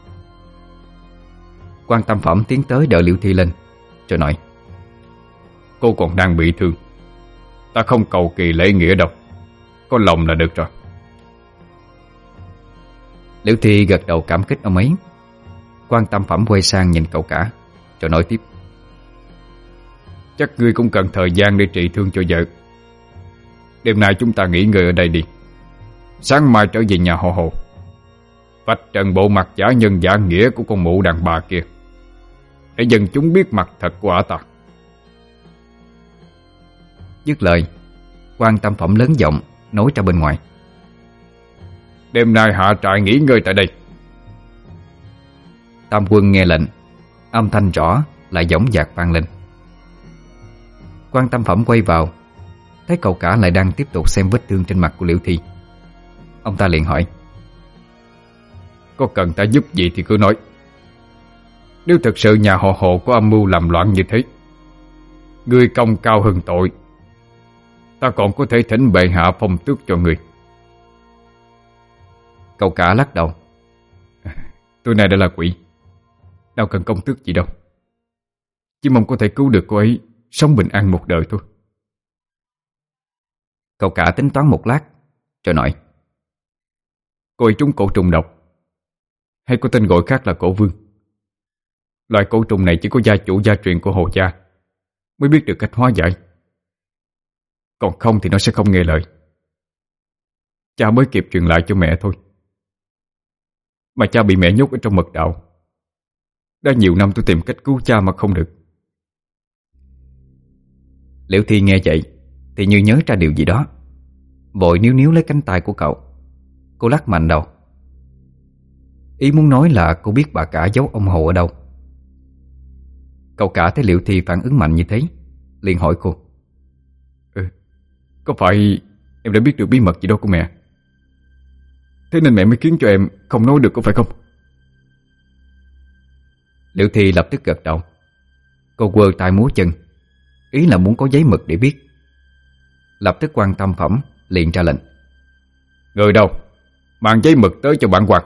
Quan Tâm Phẩm tiến tới đỡ Liễu Thi lên, rồi nói: Cô còn đang bị thương, ta không cầu kỳ lễ nghĩa đâu, có lòng là được rồi. Liễu Thi gật đầu cảm kích ông ấy. Quan Tâm Phẩm quay sang nhìn cậu cả, rồi nói tiếp: Chắc ngươi cũng cần thời gian để trị thương cho vợ. Đêm nay chúng ta nghỉ ngơi ở đây đi. Sáng mai trở về nhà họ Hồ, vạch trần bộ mặt giả nhân giả nghĩa của con mụ đàn bà kia, để dân chúng biết mặt thật của ả ta. Dứt lời, Quan Tâm Phẩm lớn giọng nói ra bên ngoài: Đêm nay hạ trại nghỉ ngơi tại đây. Tam quân nghe lệnh, âm thanh rõ lại dõng dạc vang lên. Quan Tâm Phẩm quay vào, thấy cậu cả lại đang tiếp tục xem vết thương trên mặt của Liễu Thi. Ông ta liền hỏi: Có cần ta giúp gì thì cứ nói. Nếu thật sự nhà họ Hồ có âm mưu làm loạn như thế, ngươi công cao hơn tội, ta còn có thể thỉnh bệ hạ phong tước cho ngươi. Cậu cả lắc đầu: Tôi này đã là quỷ, đâu cần công tước gì đâu. Chỉ mong có thể cứu được cô ấy sống bình an một đời thôi. Cậu cả tính toán một lát, rồi nói: Cô ấy trúng cổ trùng độc, hay có tên gọi khác là cổ vương. Loại cổ trùng này chỉ có gia chủ gia truyền của Hồ gia mới biết được cách hóa giải, còn không thì nó sẽ không nghe lời. Cha mới kịp truyền lại cho mẹ thôi, mà cha bị mẹ nhốt ở trong mật đạo. Đã nhiều năm tôi tìm cách cứu cha mà không được. Liễu Thi nghe vậy thì như nhớ ra điều gì đó, vội níu níu lấy cánh tay của cậu. Cô lắc mạnh đầu. Ý muốn nói là cô biết bà cả giấu ông Hồ ở đâu. Cậu cả thấy Liễu Thi phản ứng mạnh như thế, liền hỏi cô: Ừ, có phải em đã biết được bí mật gì đó của mẹ, thế nên mẹ mới khiến cho em không nói được, có phải không? Liễu Thi lập tức gật đầu. Cô quơ tay múa chân, ý là muốn có giấy mực để biết. Lập tức Quan Tâm Phẩm liền ra lệnh: Người đâu, mang giấy mực tới cho bản quan.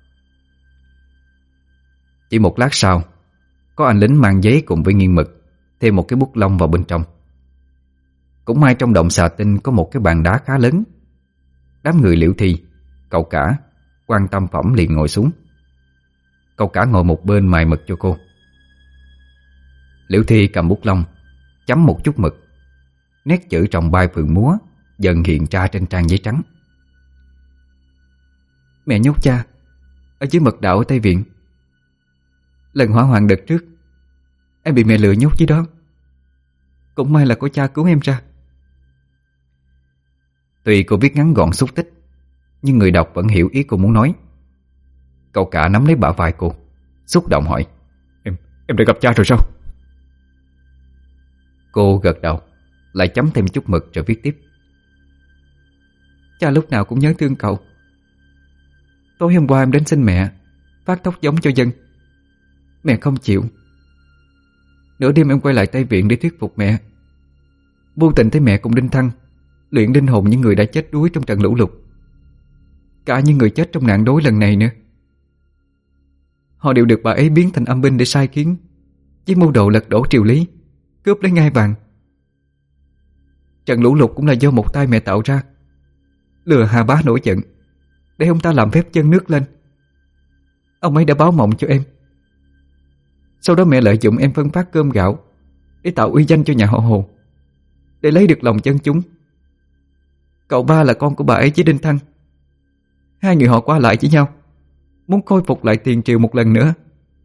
Chỉ một lát sau, có anh lính mang giấy cùng với nghiêng mực, thêm một cái bút lông vào bên trong. Cũng may trong động xà tinh có một cái bàn đá khá lớn. Đám người Liễu Thi, cậu cả, Quan Tâm Phẩm liền ngồi xuống. Cậu cả ngồi một bên mài mực cho cô. Liễu Thi cầm bút lông, chấm một chút mực. Nét chữ trồng bay phượng múa dần hiện ra trên trang giấy trắng. Mẹ nhốt cha ở dưới mật đạo ở Tây Viện. Lần hỏa hoạn đợt trước, em bị mẹ lừa nhốt dưới đó. Cũng may là có cha cứu em ra. Tuy cô viết ngắn gọn xúc tích, nhưng người đọc vẫn hiểu ý cô muốn nói. Cậu cả nắm lấy bả vai cô, xúc động hỏi: Em em đã gặp cha rồi sao? Cô gật đầu, lại chấm thêm chút mực rồi viết tiếp: Cha lúc nào cũng nhớ thương cậu. Tối hôm qua em đến xin mẹ phát tóc giống cho dân. Mẹ không chịu. Nửa đêm em quay lại Tây Viện để thuyết phục mẹ. Vô tình thấy mẹ cùng Đinh Thăng luyện linh hồn những người đã chết đuối trong trận lũ lụt, cả những người chết trong nạn đói lần này nữa. Họ đều được bà ấy biến thành âm binh để sai khiến, với mưu đồ lật đổ triều lý, cướp lấy ngai vàng. Trận lũ lụt cũng là do một tay mẹ tạo ra. lừa Hà Bá nổi giận để ông ta làm phép chân nước lên. Ông ấy đã báo mộng cho em. Sau đó mẹ lợi dụng em phân phát cơm gạo để tạo uy danh cho nhà họ Hồ, để lấy được lòng dân chúng. Cậu Ba là con của bà ấy với Đinh Thăng. Hai người họ qua lại với nhau, muốn khôi phục lại tiền triều một lần nữa.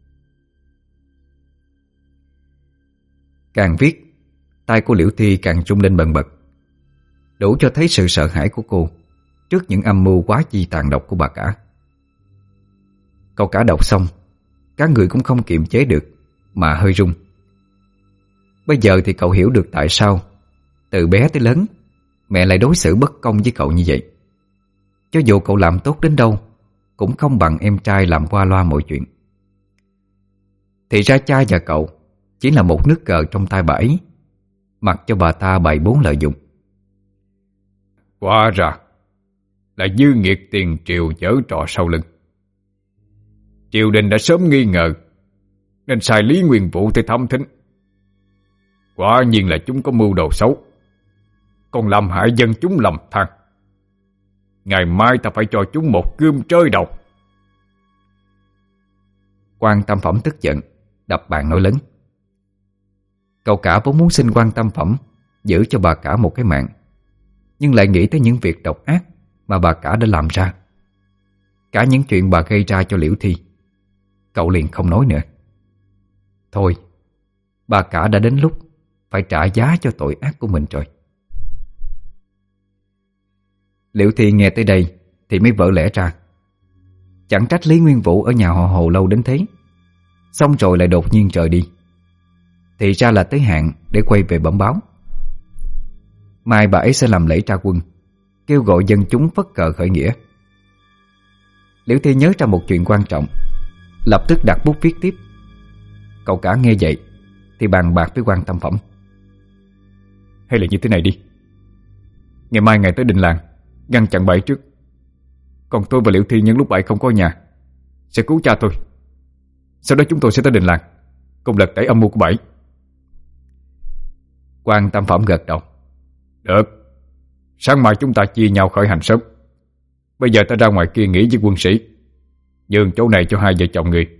Càng viết, tay của Liễu Thi càng rung lên bần bật, đủ cho thấy sự sợ hãi của cô trước những âm mưu quá chi tàn độc của bà cả. Cậu cả đọc xong, cả người cũng không kiềm chế được mà hơi run. Bây giờ thì cậu hiểu được tại sao từ bé tới lớn mẹ lại đối xử bất công với cậu như vậy. Cho dù cậu làm tốt đến đâu cũng không bằng em trai làm qua loa mọi chuyện. Thì ra cha và cậu chỉ là một nước cờ trong tay bà ấy, mặc cho bà ta bày bốn lợi dụng. Hóa ra là dư nghiệt tiền triều giở trò sau lưng. Triều đình đã sớm nghi ngờ nên sai Lý Nguyên Vũ tới thăm thính. Quả nhiên là chúng có mưu đồ xấu, còn làm hại dân chúng lầm than. Ngày mai ta phải cho chúng một gươm trơi đầu. Quan Tam Phẩm tức giận, đập bàn nói lớn. Cậu cả vốn muốn xin Quan Tam Phẩm giữ cho bà cả một cái mạng, nhưng lại nghĩ tới những việc độc ác mà bà cả đã làm ra, cả những chuyện bà gây ra cho Liễu Thi. Cậu liền không nói nữa. Thôi, bà cả đã đến lúc phải trả giá cho tội ác của mình rồi. Liễu Thi nghe tới đây thì mới vỡ lẽ ra. Chẳng trách Lý Nguyên Vũ ở nhà họ Hồ lâu đến thế, xong rồi lại đột nhiên rời đi. Thì ra là tới hạn để quay về bẩm báo. Mai bà ấy sẽ làm lễ tra quân, kêu gọi dân chúng phất cờ khởi nghĩa. Liễu Thi nhớ ra một chuyện quan trọng, lập tức đặt bút viết tiếp. Cậu cả nghe vậy thì bàn bạc với Quan Tam Phẩm. Hay là như thế này đi, ngày mai ngày tới đình làng ngăn chặn bà ấy trước, còn tôi và Liễu Thi nhân lúc bà ấy không có nhà sẽ cứu cha tôi. Sau đó chúng tôi sẽ tới đình làng cùng lật tẩy âm mưu của bà ấy. Quan Tam Phẩm gật đầu. Được, sáng mai chúng ta chia nhau khởi hành sớm. Bây giờ ta ra ngoài kia nghỉ với quân sĩ, nhường chỗ này cho hai vợ chồng người.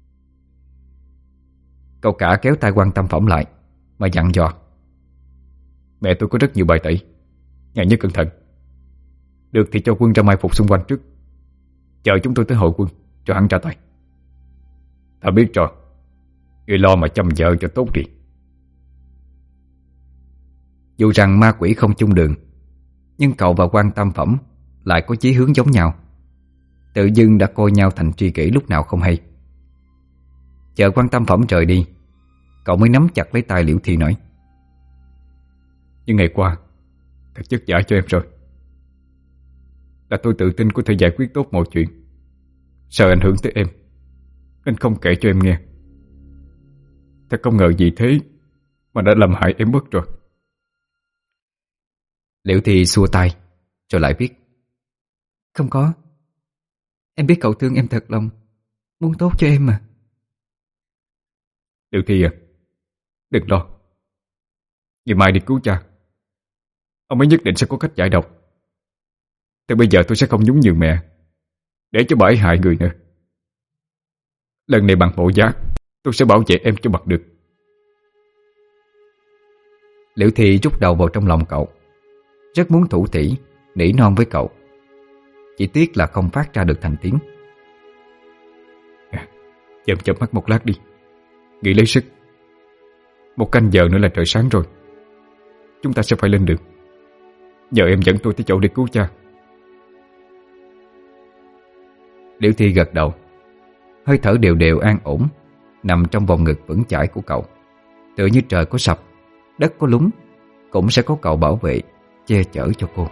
Cậu cả kéo tay Quan Tam Phẩm lại mà dặn dò. Mẹ tôi có rất nhiều bài tẩy, ngài nhớ cẩn thận. Được thì cho quân ra mai phục xung quanh trước, chờ chúng tôi tới hội quân cho hắn ra tay. Ta biết rồi, người lo mà chăm vợ cho tốt đi. Dù rằng ma quỷ không chung đường, nhưng cậu và Quan Tam Phẩm lại có chí hướng giống nhau, tự dưng đã coi nhau thành tri kỷ lúc nào không hay. Chờ Quan Tam Phẩm rời đi, cậu mới nắm chặt lấy tay Liễu Thi nói. Nhưng ngày qua thật chất giả cho em rồi. Là tôi tự tin có thể giải quyết tốt mọi chuyện, sợ ảnh hưởng tới em nên không kể cho em nghe. Thật không ngờ gì thế mà đã làm hại em mất rồi. Liễu Thi xua tay rồi lại viết. Không có, em biết cậu thương em thật lòng, muốn tốt cho em mà. Liễu Thi à, đừng lo. Ngày mai đi cứu cha, ông ấy nhất định sẽ có cách giải độc. Từ bây giờ tôi sẽ không nhún nhường mẹ để cho bà ấy hại người nữa. Lần này bằng bộ giá tôi sẽ bảo vệ em cho bằng được. Liễu Thi rút đầu vào trong lòng cậu, rất muốn thủ thỉ nỉ non với cậu, chỉ tiếc là không phát ra được thành tiếng. À, chậm chậm mắt một lát đi, nghỉ lấy sức. Một canh giờ nữa là trời sáng rồi, chúng ta sẽ phải lên đường. Nhờ em dẫn tôi tới chỗ để cứu cha. Liễu Thi gật đầu, hơi thở đều đều an ổn nằm trong vòng ngực vững chãi của cậu. Tựa như trời có sập, đất có lún, cũng sẽ có cậu bảo vệ, che chở cho cô.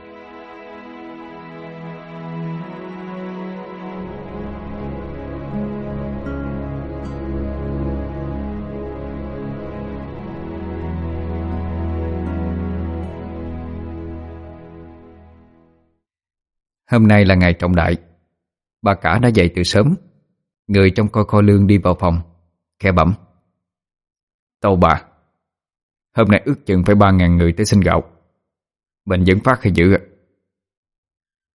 Hôm nay là ngày trọng đại. Bà cả đã dậy từ sớm. Người trong coi kho lương đi vào phòng, khẽ bẩm. Tâu bà, hôm nay ước chừng phải ba ngàn người tới xin gạo. Mình vẫn phát hay giữ ạ?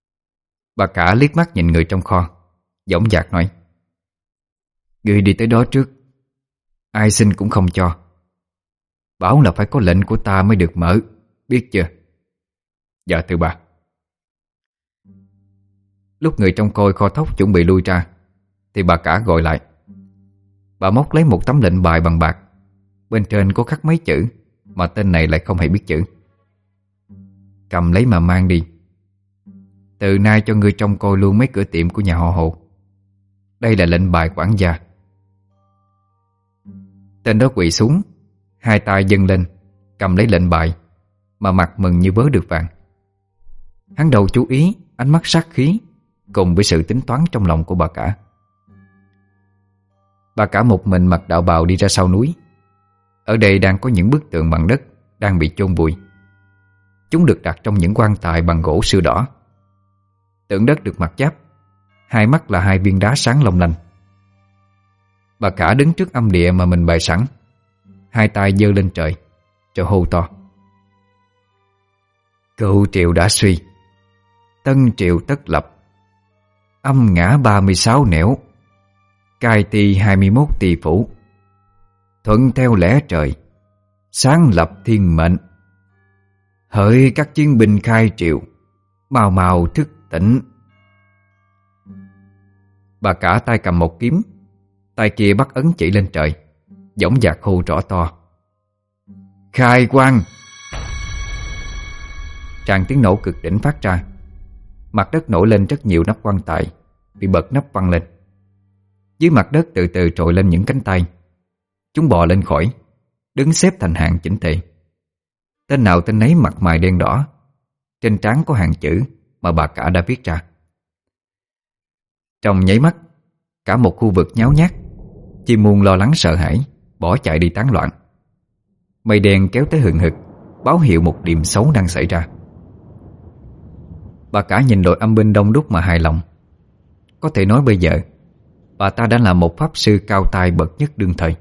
Bà cả liếc mắt nhìn người trong kho, dõng dạc nói: "Ngươi đi tới đó trước, ai xin cũng không cho. Bảo là phải có lệnh của ta mới được mở, biết chưa?" "Dạ thưa bà." Lúc người trong coi kho thóc chuẩn bị lui ra thì bà cả gọi lại. Bà móc lấy một tấm lệnh bài bằng bạc, bên trên có khắc mấy chữ mà tên này lại không hề biết chữ. "Cầm lấy mà mang đi. Từ nay cho ngươi trông coi luôn mấy cửa tiệm của nhà họ Hồ. Đây là lệnh bài quản gia." Tên đó quỳ xuống, hai tay dâng lên, cầm lấy lệnh bài mà mặt mừng như vớ được vàng. Hắn đầu chú ý ánh mắt sát khí cùng với sự tính toán trong lòng của bà cả. Bà cả một mình mặc đạo bào đi ra sau núi. Ở đây đang có những bức tượng bằng đất đang bị chôn vùi. Chúng được đặt trong những quan tài bằng gỗ sưa đỏ. Tượng đất được mặc giáp, hai mắt là hai viên đá sáng long lanh. Bà cả đứng trước âm địa mà mình bày sẵn, hai tay giơ lên trời rồi hô to: "Cựu triều đã suy, tân triều tất lập. Âm ngã ba mươi sáu nẻo, cai tỳ hai mươi mốt tỳ phủ. Thuận theo lẽ trời, sáng lập thiên mệnh. Hỡi các chiến binh khai triều, mau mau thức tỉnh." Bà cả tay cầm một kiếm, tay kia bắt ấn chỉ lên trời, dõng dạc hô rõ to: "Khai quang!" Tràng tiếng nổ cực đỉnh phát ra. Mặt đất nổi lên rất nhiều nắp quan tài bị bật nắp văng lên. Dưới mặt đất từ từ trồi lên những cánh tay. Chúng bò lên khỏi, đứng xếp thành hàng chỉnh tề. Tên nào tên nấy mặt mày đen đỏ, trên trán có hàng chữ mà bà cả đã viết ra. Trong nháy mắt, cả một khu vực nháo nhác, chim muôn lo lắng sợ hãi, bỏ chạy đi tán loạn. Mây đen kéo tới hừng hực, báo hiệu một điểm xấu đang xảy ra. Bà cả nhìn đội âm binh đông đúc mà hài lòng. Có thể nói bây giờ bà ta đã là một pháp sư cao tay bậc nhất đương thời.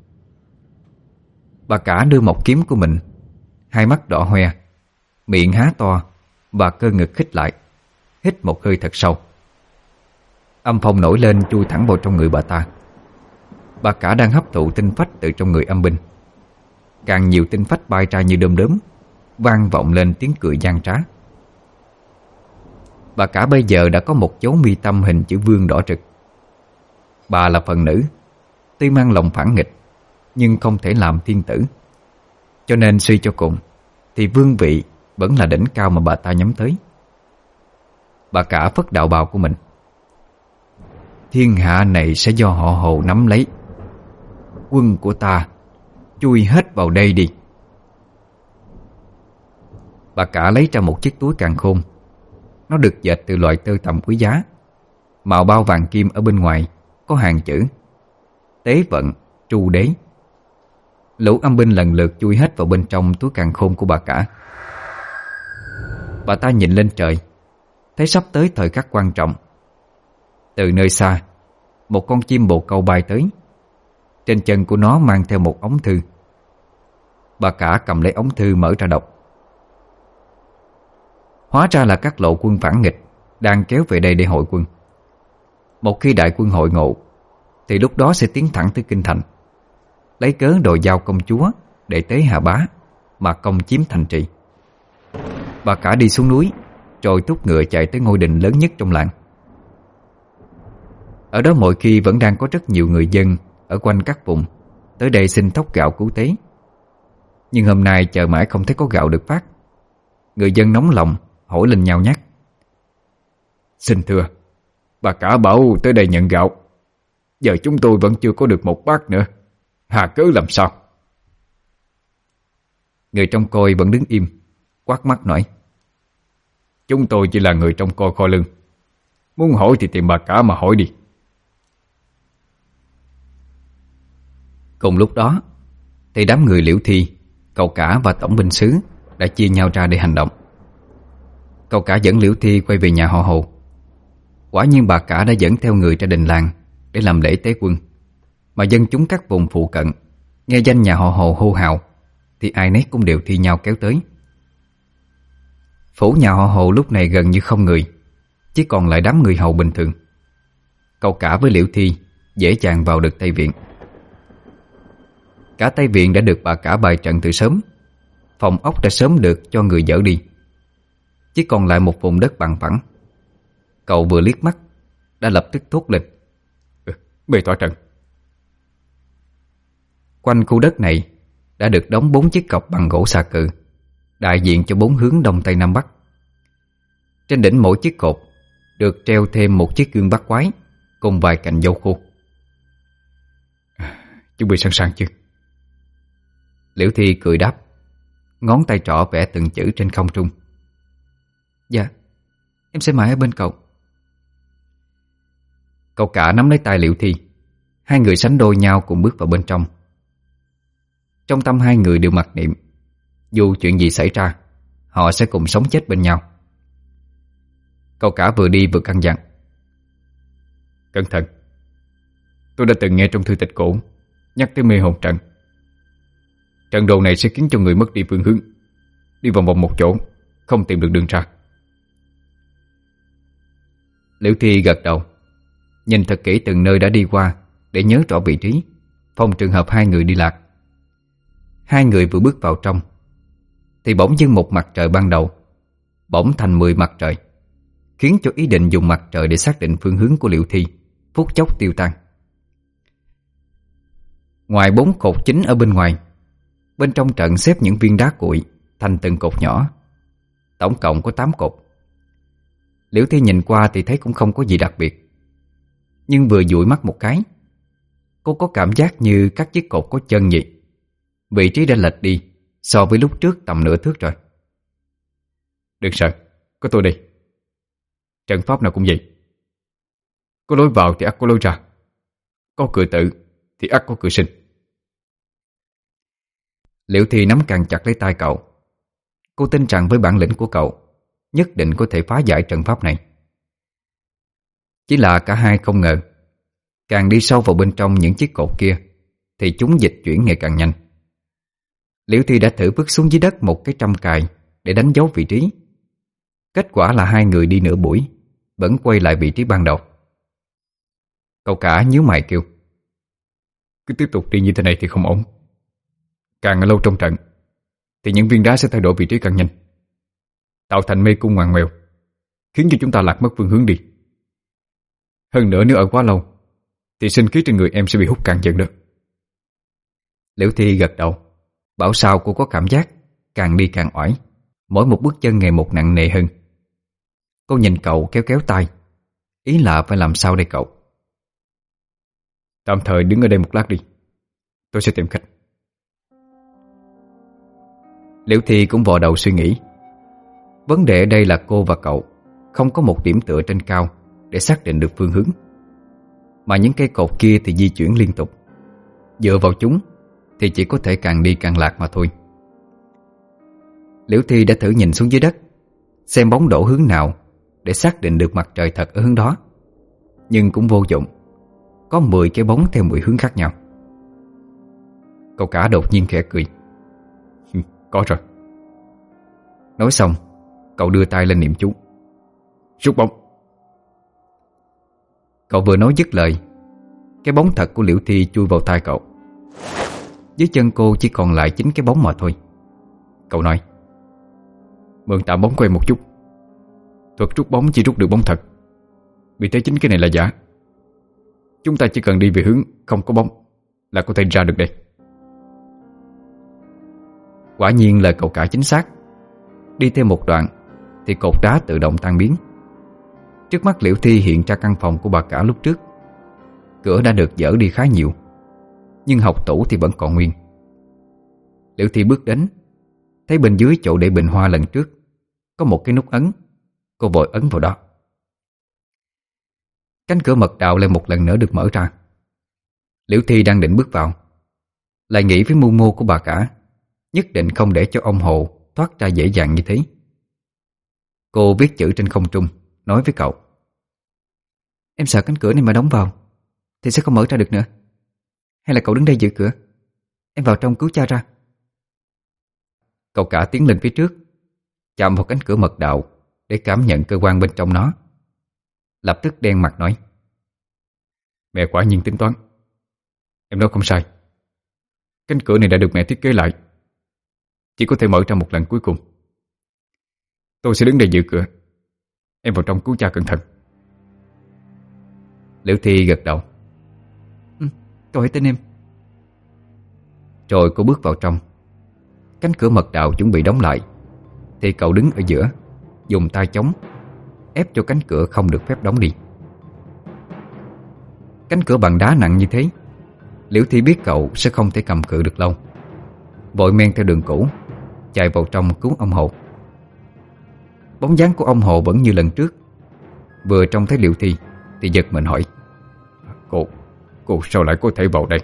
Bà cả đưa một kiếm của mình, hai mắt đỏ hoe, miệng há to và cơ ngực khít lại, hít một hơi thật sâu. Âm phong nổi lên chui thẳng vào trong người bà ta. Bà cả đang hấp thụ tinh phách từ trong người âm binh. Càng nhiều tinh phách bay ra như đom đóm, vang vọng lên tiếng cười gian trá. Bà cả bây giờ đã có một dấu mi tâm hình chữ vương đỏ rực. Bà là phần nữ, tuy mang lòng phản nghịch nhưng không thể làm thiên tử. Cho nên suy cho cùng thì vương vị vẫn là đỉnh cao mà bà ta nhắm tới. Bà cả phất đạo bào của mình: "Thiên hạ này sẽ do họ Hồ nắm lấy. Quân của ta chui hết vào đây đi." Bà cả lấy ra một chiếc túi càn khôn. Nó được dệt từ loại tơ tằm quý giá, màu bao vàng kim, ở bên ngoài có hàng chữ Tế vận tru đế. Lũ âm binh lần lượt chui hết vào bên trong túi càn khôn của bà cả. Bà ta nhìn lên trời, thấy sắp tới thời khắc quan trọng. Từ nơi xa, một con chim bồ câu bay tới. Trên chân của nó mang theo một ống thư. Bà cả cầm lấy ống thư mở ra đọc. Hóa ra là các lộ quân phản nghịch đang kéo về đây để hội quân. Một khi đại quân hội ngộ thì lúc đó sẽ tiến thẳng tới kinh thành, lấy cớ đòi giao công chúa để tế Hà Bá mà công chiếm thành trì. Bà cả đi xuống núi rồi thúc ngựa chạy tới ngôi đình lớn nhất trong làng. Ở đó mọi khi vẫn đang có rất nhiều người dân ở quanh các vùng tới đây xin thóc gạo cứu tế. Nhưng hôm nay chờ mãi không thấy có gạo được phát. Người dân nóng lòng hỏi lên nhau nhắc: "Xin thưa, bà cả bảo tới đây nhận gạo. Giờ chúng tôi vẫn chưa có được một bát nữa, hà cớ làm sao?" Người trong coi vẫn đứng im, quát mắt nói: "Chúng tôi chỉ là người trong coi kho lương. Muốn hỏi thì tìm bà cả mà hỏi đi." Cùng lúc đó thì đám người Liễu Thi, cậu cả và tổng binh sứ đã chia nhau ra để hành động. Cậu cả dẫn Liễu Thi quay về nhà họ Hồ. Quả nhiên bà cả đã dẫn theo người ra đình làng để làm lễ tế quân, mà dân chúng các vùng phụ cận nghe danh nhà họ Hồ hô hào thì ai nấy cũng đều thi nhau kéo tới. Phủ nhà họ Hồ lúc này gần như không người, chỉ còn lại đám người hầu bình thường. Cậu cả với Liễu Thi dễ dàng vào được Tây Viện. Cả Tây Viện đã được bà cả bày trận từ sớm. Phòng ốc đã sớm được cho người dỡ đi, chỉ còn lại một vùng đất bằng phẳng. Cậu vừa liếc mắt đã lập tức thốt lên: ừ, bày tỏa trận. Quanh khu đất này đã được đóng bốn chiếc cọc bằng gỗ xà cừ, đại diện cho bốn hướng Đông Tây Nam Bắc. Trên đỉnh mỗi chiếc cột được treo thêm một chiếc gương bát quái cùng vài cành dâu khô. Chuẩn bị sẵn sàng chưa? Liễu Thi cười đáp, ngón tay trỏ vẽ từng chữ trên không trung. Dạ, em sẽ mãi ở bên cậu. Cậu cả nắm lấy tay Liễu Thi, hai người sánh đôi nhau cùng bước vào bên trong. Trong tâm hai người đều mặc niệm, dù chuyện gì xảy ra, họ sẽ cùng sống chết bên nhau. Cậu cả vừa đi vừa căn dặn: cẩn thận, tôi đã từng nghe trong thư tịch cổ nhắc tới mê hồn trận. Trận đồ này sẽ khiến cho người mất đi phương hướng, đi vòng vòng một chỗ, không tìm được đường ra. Liễu Thi gật đầu, nhìn thật kỹ từng nơi đã đi qua để nhớ rõ vị trí, phòng trường hợp hai người đi lạc. Hai người vừa bước vào trong thì bỗng dưng một mặt trời ban đầu bỗng thành mười mặt trời, khiến cho ý định dùng mặt trời để xác định phương hướng của Liễu Thi phút chốc tiêu tan. Ngoài bốn cột chính ở bên ngoài, bên trong trận xếp những viên đá cuội thành từng cột nhỏ, tổng cộng có tám cột. Liễu Thi nhìn qua thì thấy cũng không có gì đặc biệt, nhưng vừa dụi mắt một cái, cô có cảm giác như các chiếc cột có chân vậy. Vị trí đã lệch đi so với lúc trước tầm nửa thước rồi. Đừng sợ, có tôi đây. Trận pháp nào cũng vậy, có lối vào thì ắt có lối ra, có cửa tự thì ắt có cửa sinh. Liễu Thi nắm càng chặt lấy tay cậu. Cô tin rằng với bản lĩnh của cậu nhất định có thể phá giải trận pháp này. Chỉ là cả hai không ngờ, càng đi sâu vào bên trong những chiếc cột kia thì chúng dịch chuyển ngày càng nhanh. Liễu Thi đã thử vứt xuống dưới đất một cái trâm cài để đánh dấu vị trí. Kết quả là hai người đi nửa buổi vẫn quay lại vị trí ban đầu. Cậu cả nhíu mày kêu: cứ tiếp tục đi như thế này thì không ổn. Càng ở lâu trong trận thì những viên đá sẽ thay đổi vị trí càng nhanh, tạo thành mê cung ngoằn ngoèo, khiến cho chúng ta lạc mất phương hướng đi. Hơn nữa nếu ở quá lâu thì sinh khí trên người em sẽ bị hút càng dần đó. Liễu Thi gật đầu, bảo sao cô có cảm giác càng đi càng oải, mỗi một bước chân ngày một nặng nề hơn. Cô nhìn cậu kéo kéo tay, ý là phải làm sao đây cậu? Tạm thời đứng ở đây một lát đi, tôi sẽ tìm khách. Liễu Thi cũng vò đầu suy nghĩ. Vấn đề ở đây là cô và cậu không có một điểm tựa trên cao để xác định được phương hướng, mà những cây cột kia thì di chuyển liên tục. Dựa vào chúng thì chỉ có thể càng đi càng lạc mà thôi. Liễu Thi đã thử nhìn xuống dưới đất, xem bóng đổ hướng nào để xác định được mặt trời thật ở hướng đó, nhưng cũng vô dụng. Có mười cái bóng theo mười hướng khác nhau. Cậu cả đột nhiên khẽ cười. Có rồi. Nói xong, cậu đưa tay lên niệm chú. Rút bóng. Cậu vừa nói dứt lời, cái bóng thật của Liễu Thi chui vào tay cậu. Dưới chân cô chỉ còn lại chính cái bóng mà thôi. Cậu nói: mượn tạm bóng của em một chút. Thuật rút bóng chỉ rút được bóng thật, vì thế chính cái này là giả. Chúng ta chỉ cần đi về hướng không có bóng là có thể ra được đây. Quả nhiên lời cậu cả chính xác. Đi thêm một đoạn thì cột đá tự động tan biến. Trước mắt Liễu Thi hiện ra căn phòng của bà cả lúc trước. Cửa đã được dỡ đi khá nhiều, nhưng học tủ thì vẫn còn nguyên. Liễu Thi bước đến, thấy bên dưới chỗ để bình hoa lần trước có một cái nút ấn. Cô vội ấn vào đó. Cánh cửa mật đạo lại một lần nữa được mở ra. Liễu Thi đang định bước vào, lại nghĩ với mưu mô của bà cả nhất định không để cho ông Hồ thoát ra dễ dàng như thế. Cô viết chữ trên không trung, nói với cậu: em sợ cánh cửa này mà đóng vào thì sẽ không mở ra được nữa. Hay là cậu đứng đây giữ cửa, em vào trong cứu cha ra. Cậu cả tiến lên phía trước, chạm vào cánh cửa mật đạo để cảm nhận cơ quan bên trong nó. lập tức đen mặt nói: Mẹ quả nhiên tính toán. Em nói không sai. Cánh cửa này đã được mẹ thiết kế lại, chỉ có thể mở ra một lần cuối cùng. Tôi sẽ đứng đây giữ cửa, em vào trong cứu cha cẩn thận. Liễu Thi gật đầu. Ừ, cậu hãy tin em. Rồi cô bước vào trong. Cánh cửa mật đạo chuẩn bị đóng lại thì cậu đứng ở giữa, dùng tay chống ép cho cánh cửa không được phép đóng đi. Cánh cửa bằng đá nặng như thế, Liễu Thi biết cậu sẽ không thể cầm cự được lâu, vội men theo đường cũ chạy vào trong cứu ông Hồ. Bóng dáng của ông Hồ vẫn như lần trước. Vừa trông thấy Liễu Thi thì giật mình hỏi: Cô, cô sao lại có thể vào đây?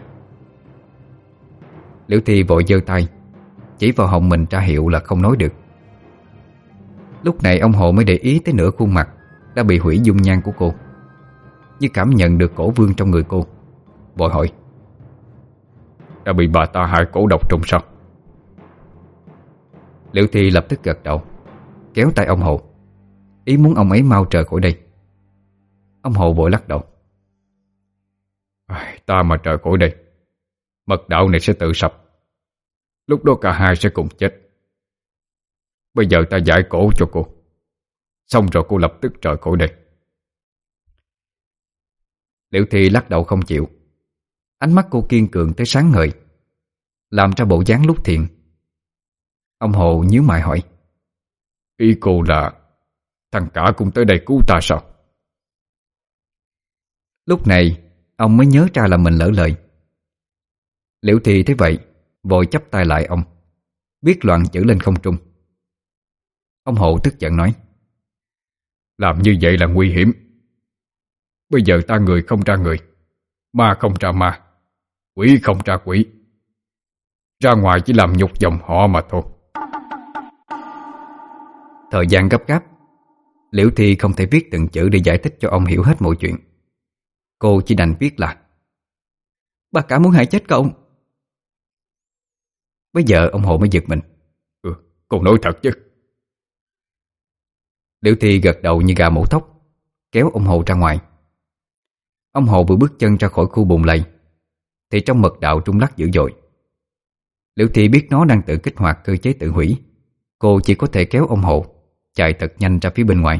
Liễu Thi vội giơ tay chỉ vào họng mình ra hiệu là không nói được. Lúc này ông Hồ mới để ý tới nửa khuôn mặt đã bị hủy dung nhan của cô, như cảm nhận được cổ vương trong người cô, vội hỏi: Đã bị bà ta hại cổ độc trùng sao? Liễu Thi lập tức gật đầu, kéo tay ông Hồ, ý muốn ông ấy mau rời khỏi đây. Ông Hồ vội lắc đầu: Ta mà rời khỏi đây, mật đạo này sẽ tự sập. Lúc đó cả hai sẽ cùng chết. Bây giờ ta giải cổ cho cô, xong rồi cô lập tức rời khỏi đây. Liễu Thi lắc đầu không chịu. Ánh mắt cô kiên cường tới sáng ngời, làm ra bộ dáng lúc thiện. Ông Hồ nhíu mày hỏi: Ý cô là thằng cả cũng tới đây cứu ta sao? Lúc này ông mới nhớ ra là mình lỡ lời. Liễu Thi thấy vậy vội chắp tay lại ông, viết loạn chữ lên không trung. Ông Hồ tức giận nói: Làm như vậy là nguy hiểm. Bây giờ ta người không ra người, ma không ra ma, quỷ không ra quỷ, ra ngoài chỉ làm nhục dòng họ mà thôi. Thời gian gấp gáp, Liễu Thi không thể viết từng chữ để giải thích cho ông hiểu hết mọi chuyện. Cô chỉ đành viết là: Bà cả muốn hại chết cậu. Bây giờ ông Hồ mới giật mình. Ừ, cô nói thật chứ? Liễu Thi gật đầu như gà mổ thóc, kéo ông Hồ ra ngoài. Ông Hồ vừa bước chân ra khỏi khu bùn lầy thì trong mật đạo rung lắc dữ dội. Liễu Thi biết nó đang tự kích hoạt cơ chế tự hủy. Cô chỉ có thể kéo ông Hồ chạy thật nhanh ra phía bên ngoài.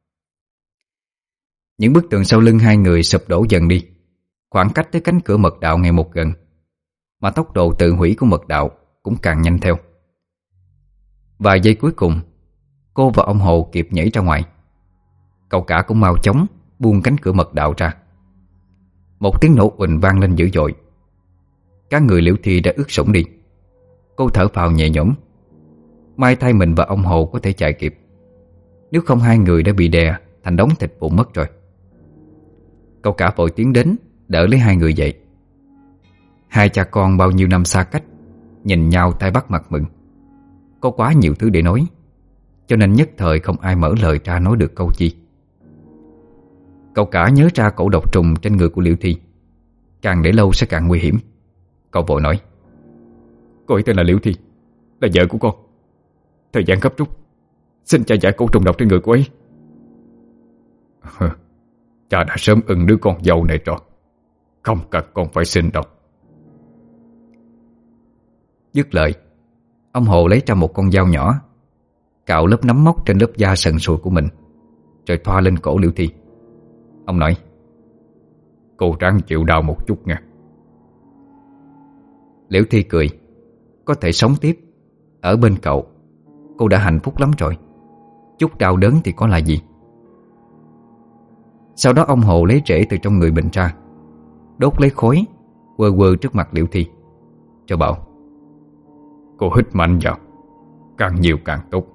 Những bức tường sau lưng hai người sụp đổ dần đi. Khoảng cách tới cánh cửa mật đạo ngày một gần, mà tốc độ tự hủy của mật đạo cũng càng nhanh theo. Vài giây cuối cùng, cô và ông Hồ kịp nhảy ra ngoài. Cậu cả cũng mau chóng buông cánh cửa mật đạo ra. Một tiếng nổ uỳnh vang lên dữ dội. Cả người Liễu Thi đã ướt sũng đi. Cô thở phào nhẹ nhõm. May thay mình và ông Hồ có thể chạy kịp, nếu không hai người đã bị đè thành đống thịt vụn mất rồi. Cậu cả vội tiến đến đỡ lấy hai người dậy. Hai cha con bao nhiêu năm xa cách nhìn nhau tay bắt mặt mừng. Có quá nhiều thứ để nói, cho nên nhất thời không ai mở lời ra nói được câu chi. Cậu cả nhớ ra cổ độc trùng trên người của Liễu Thi, càng để lâu sẽ càng nguy hiểm. Cậu vội nói: Cô ấy tên là Liễu Thi, là vợ của con. Thời gian gấp rút, xin cha giải cổ trùng độc trên người cô ấy. Cha đã sớm ưng đứa con dâu này rồi, không cần con phải sinh đâu. Dứt lời, ông Hồ lấy ra một con dao nhỏ, cạo lớp nấm mốc trên lớp da sần sùi của mình, rồi thoa lên cổ Liễu Thi. Ông nói: Cô ráng chịu đau một chút nha. Liễu Thi cười. Có thể sống tiếp ở bên cậu, cô đã hạnh phúc lắm rồi. Chút đau đớn thì có là gì. Sau đó ông Hồ lấy rễ từ trong người mình ra, đốt lấy khói, quơ quơ trước mặt Liễu Thi, cho bảo: Cô hít mạnh vào, càng nhiều càng tốt.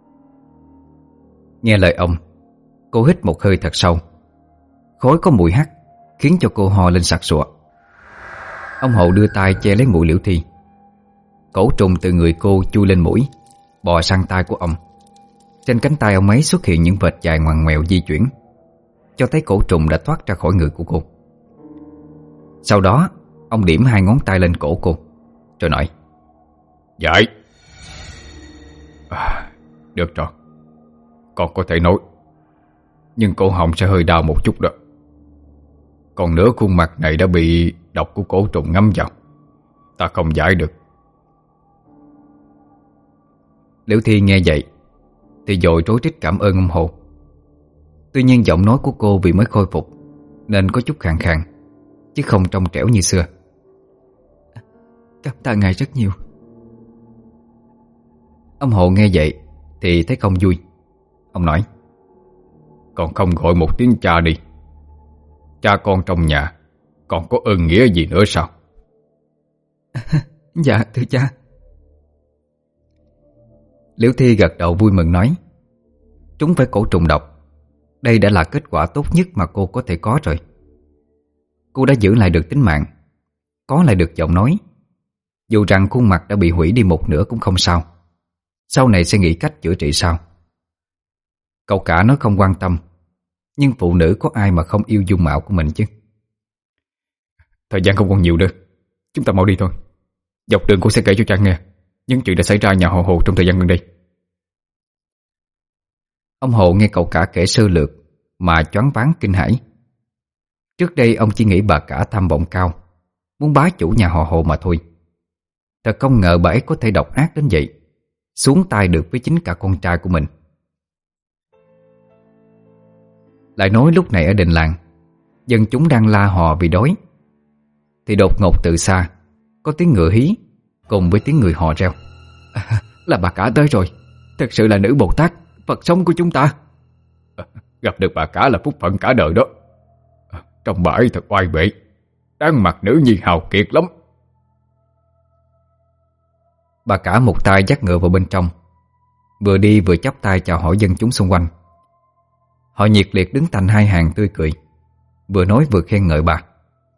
Nghe lời ông, cô hít một hơi thật sâu. Khói có mùi hắc khiến cho cô ho lên sặc sụa. Ông Hồ đưa tay che lấy mũi Liễu Thi. Cổ trùng từ người cô chui lên mũi, bò sang tai của ông. Trên cánh tay ông ấy xuất hiện những vệt dài ngoằn ngoèo di chuyển, cho thấy cổ trùng đã thoát ra khỏi người của cô. Sau đó ông điểm hai ngón tay lên cổ cô, rồi nói: Giải. À, được rồi, con có thể nói. nhưng cổ họng sẽ hơi đau một chút đó. Còn nửa khuôn mặt này đã bị độc của cổ trùng ngấm vào, ta không giải được. Liễu Thi nghe vậy thì vội rối rít cảm ơn ông Hồ. Tuy nhiên giọng nói của cô vì mới khôi phục nên có chút khàn khàn, chứ không trong trẻo như xưa. Cảm tạ ngài rất nhiều. Ông Hồ nghe vậy thì thấy không vui. Ông nói: Còn không gọi một tiếng cha đi. Cha con trong nhà còn có ơn nghĩa gì nữa sao? Dạ thưa cha. Liễu Thi gật đầu vui mừng nói: Trúng phải cổ trùng độc, đây đã là kết quả tốt nhất mà cô có thể có rồi. Cô đã giữ lại được tính mạng, có lại được giọng nói. Dù rằng khuôn mặt đã bị hủy đi một nửa cũng không sao, sau này sẽ nghĩ cách chữa trị sau. Cậu cả nói không quan tâm, nhưng phụ nữ có ai mà không yêu dung mạo của mình chứ. Thời gian không còn nhiều nữa, chúng ta mau đi thôi. Dọc đường cô sẽ kể cho Trang nghe những chuyện đã xảy ra nhà họ Hồ trong thời gian gần đây. Ông Hồ nghe cậu cả kể sơ lược mà choáng váng kinh hãi. Trước đây ông chỉ nghĩ bà cả tham vọng cao, muốn bá chủ nhà họ Hồ mà thôi. Thật không ngờ bà ấy có thể độc ác đến vậy, xuống tay được với chính cả con trai của mình. Lại nói lúc này ở đình làng, dân chúng đang la hò vì đói, thì đột ngột từ xa có tiếng ngựa hí cùng với tiếng người hò reo: à, Là bà cả tới rồi. Thật sự là nữ Bồ Tát, Phật sống của chúng ta. à, Gặp được bà cả là phúc phận cả đời đó. à, Trong bà ấy thật oai vệ, đáng mặt nữ nhi hào kiệt lắm. Bà cả một tay dắt ngựa vào bên trong, vừa đi vừa chắp tay chào hỏi dân chúng xung quanh. Họ nhiệt liệt đứng thành hai hàng tươi cười, vừa nói vừa khen ngợi bà.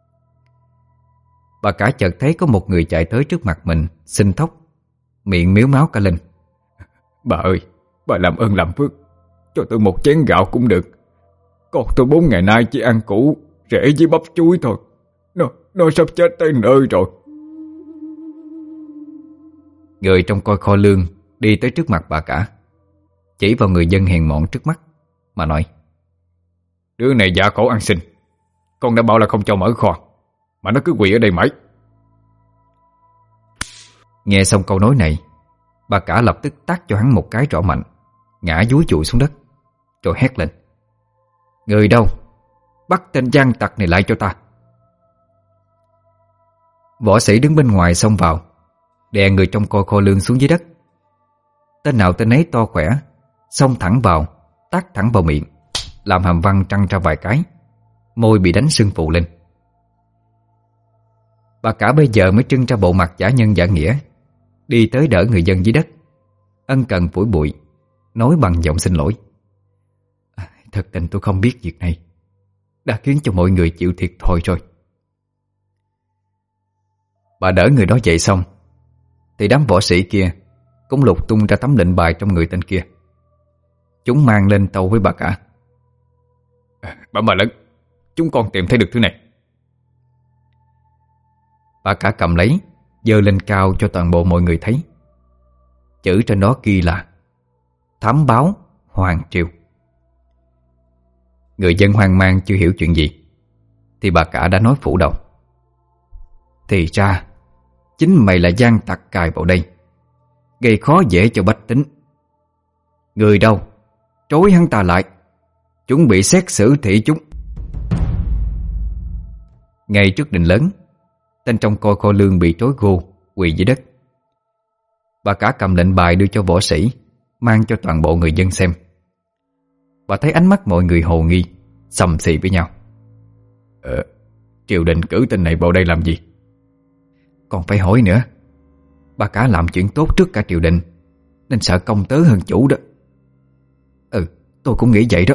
Bà cả chợt thấy có một người chạy tới trước mặt mình, xinh thốc, miệng miếu máu cả lên: Bà ơi, bà làm ơn làm phước, cho tôi một chén gạo cũng được. Còn tôi bốn ngày nay chỉ ăn củ rễ với bắp chuối thôi. Nó, nó sắp chết tới nơi rồi. Người trong coi kho lương đi tới trước mặt bà cả, chỉ vào người dân hèn mọn trước mắt mà nói: Đứa này giả cổ ăn xin, con đã bảo là không cho mở kho, mà nó cứ quỳ ở đây mãi. Nghe xong câu nói này, bà cả lập tức tát cho hắn một cái rõ mạnh, ngã dúi chụi xuống đất, rồi hét lên: Người đâu? Bắt tên gian tặc này lại cho ta. Võ sĩ đứng bên ngoài xông vào, đè người trong coi kho lương xuống dưới đất. Tên nào tên ấy to khỏe, xông thẳng vào, tát thẳng vào miệng, làm hàm răng trăng ra vài cái, môi bị đánh sưng phù lên. Bà cả bây giờ mới trưng ra bộ mặt giả nhân giả nghĩa, đi tới đỡ người dân dưới đất, ân cần phủi bụi, nói bằng giọng xin lỗi: à, Thật tình tôi không biết việc này, đã khiến cho mọi người chịu thiệt thòi rồi. Bà đỡ người đó dậy xong thì đám võ sĩ kia cũng lục tung ra tấm lệnh bài trong người tên kia. Chúng mang lên tâu với bà cả: à, Bà mà lớn, chúng con tìm thấy được thứ này. Bà cả cầm lấy, giơ lên cao cho toàn bộ mọi người thấy. Chữ trên đó ghi là Thám báo Hoàng Triều. Người dân hoang mang chưa hiểu chuyện gì, thì bà cả đã nói phủ đầu: Thì ra chính mày là gian tặc cài vào đây, gây khó dễ cho bách tính. Người đâu? Trối hắn ta lại, chuẩn bị xét xử thị chúng. Ngay trước đình lớn, tên trong coi kho lương bị trói gô quỳ dưới đất. Bà cả cầm lệnh bài đưa cho võ sĩ, mang cho toàn bộ người dân xem. Bà thấy ánh mắt mọi người hồ nghi, xầm xì với nhau: Ờ, triều đình cử tên này vào đây làm gì? Còn phải hỏi nữa, bà cả làm chuyện tốt trước cả triều đình, nên sợ công tớ hơn chủ đó. Ừ, tôi cũng nghĩ vậy đó.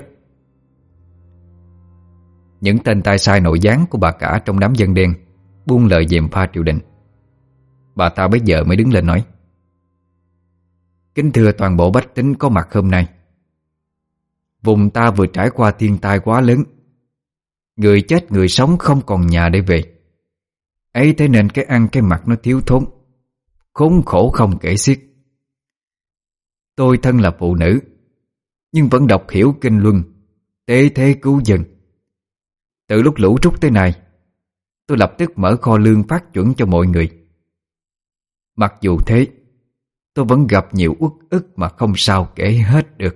Những tên tay sai nội gián của bà cả trong đám dân đen buông lời gièm pha triều đình. Bà ta bây giờ mới đứng lên nói: Kính thưa toàn bộ bách tính có mặt hôm nay, vùng ta vừa trải qua thiên tai quá lớn, người chết người sống không còn nhà để về. Ấy thế nên cái ăn cái mặc nó thiếu thốn, khốn khổ không kể xiết. Tôi thân là phụ nữ, nhưng vẫn đọc hiểu kinh luân, tế thế cứu dân. Từ lúc lũ trút tới nay, tôi lập tức mở kho lương phát chuẩn cho mọi người. Mặc dù thế, tôi vẫn gặp nhiều uất ức mà không sao kể hết được.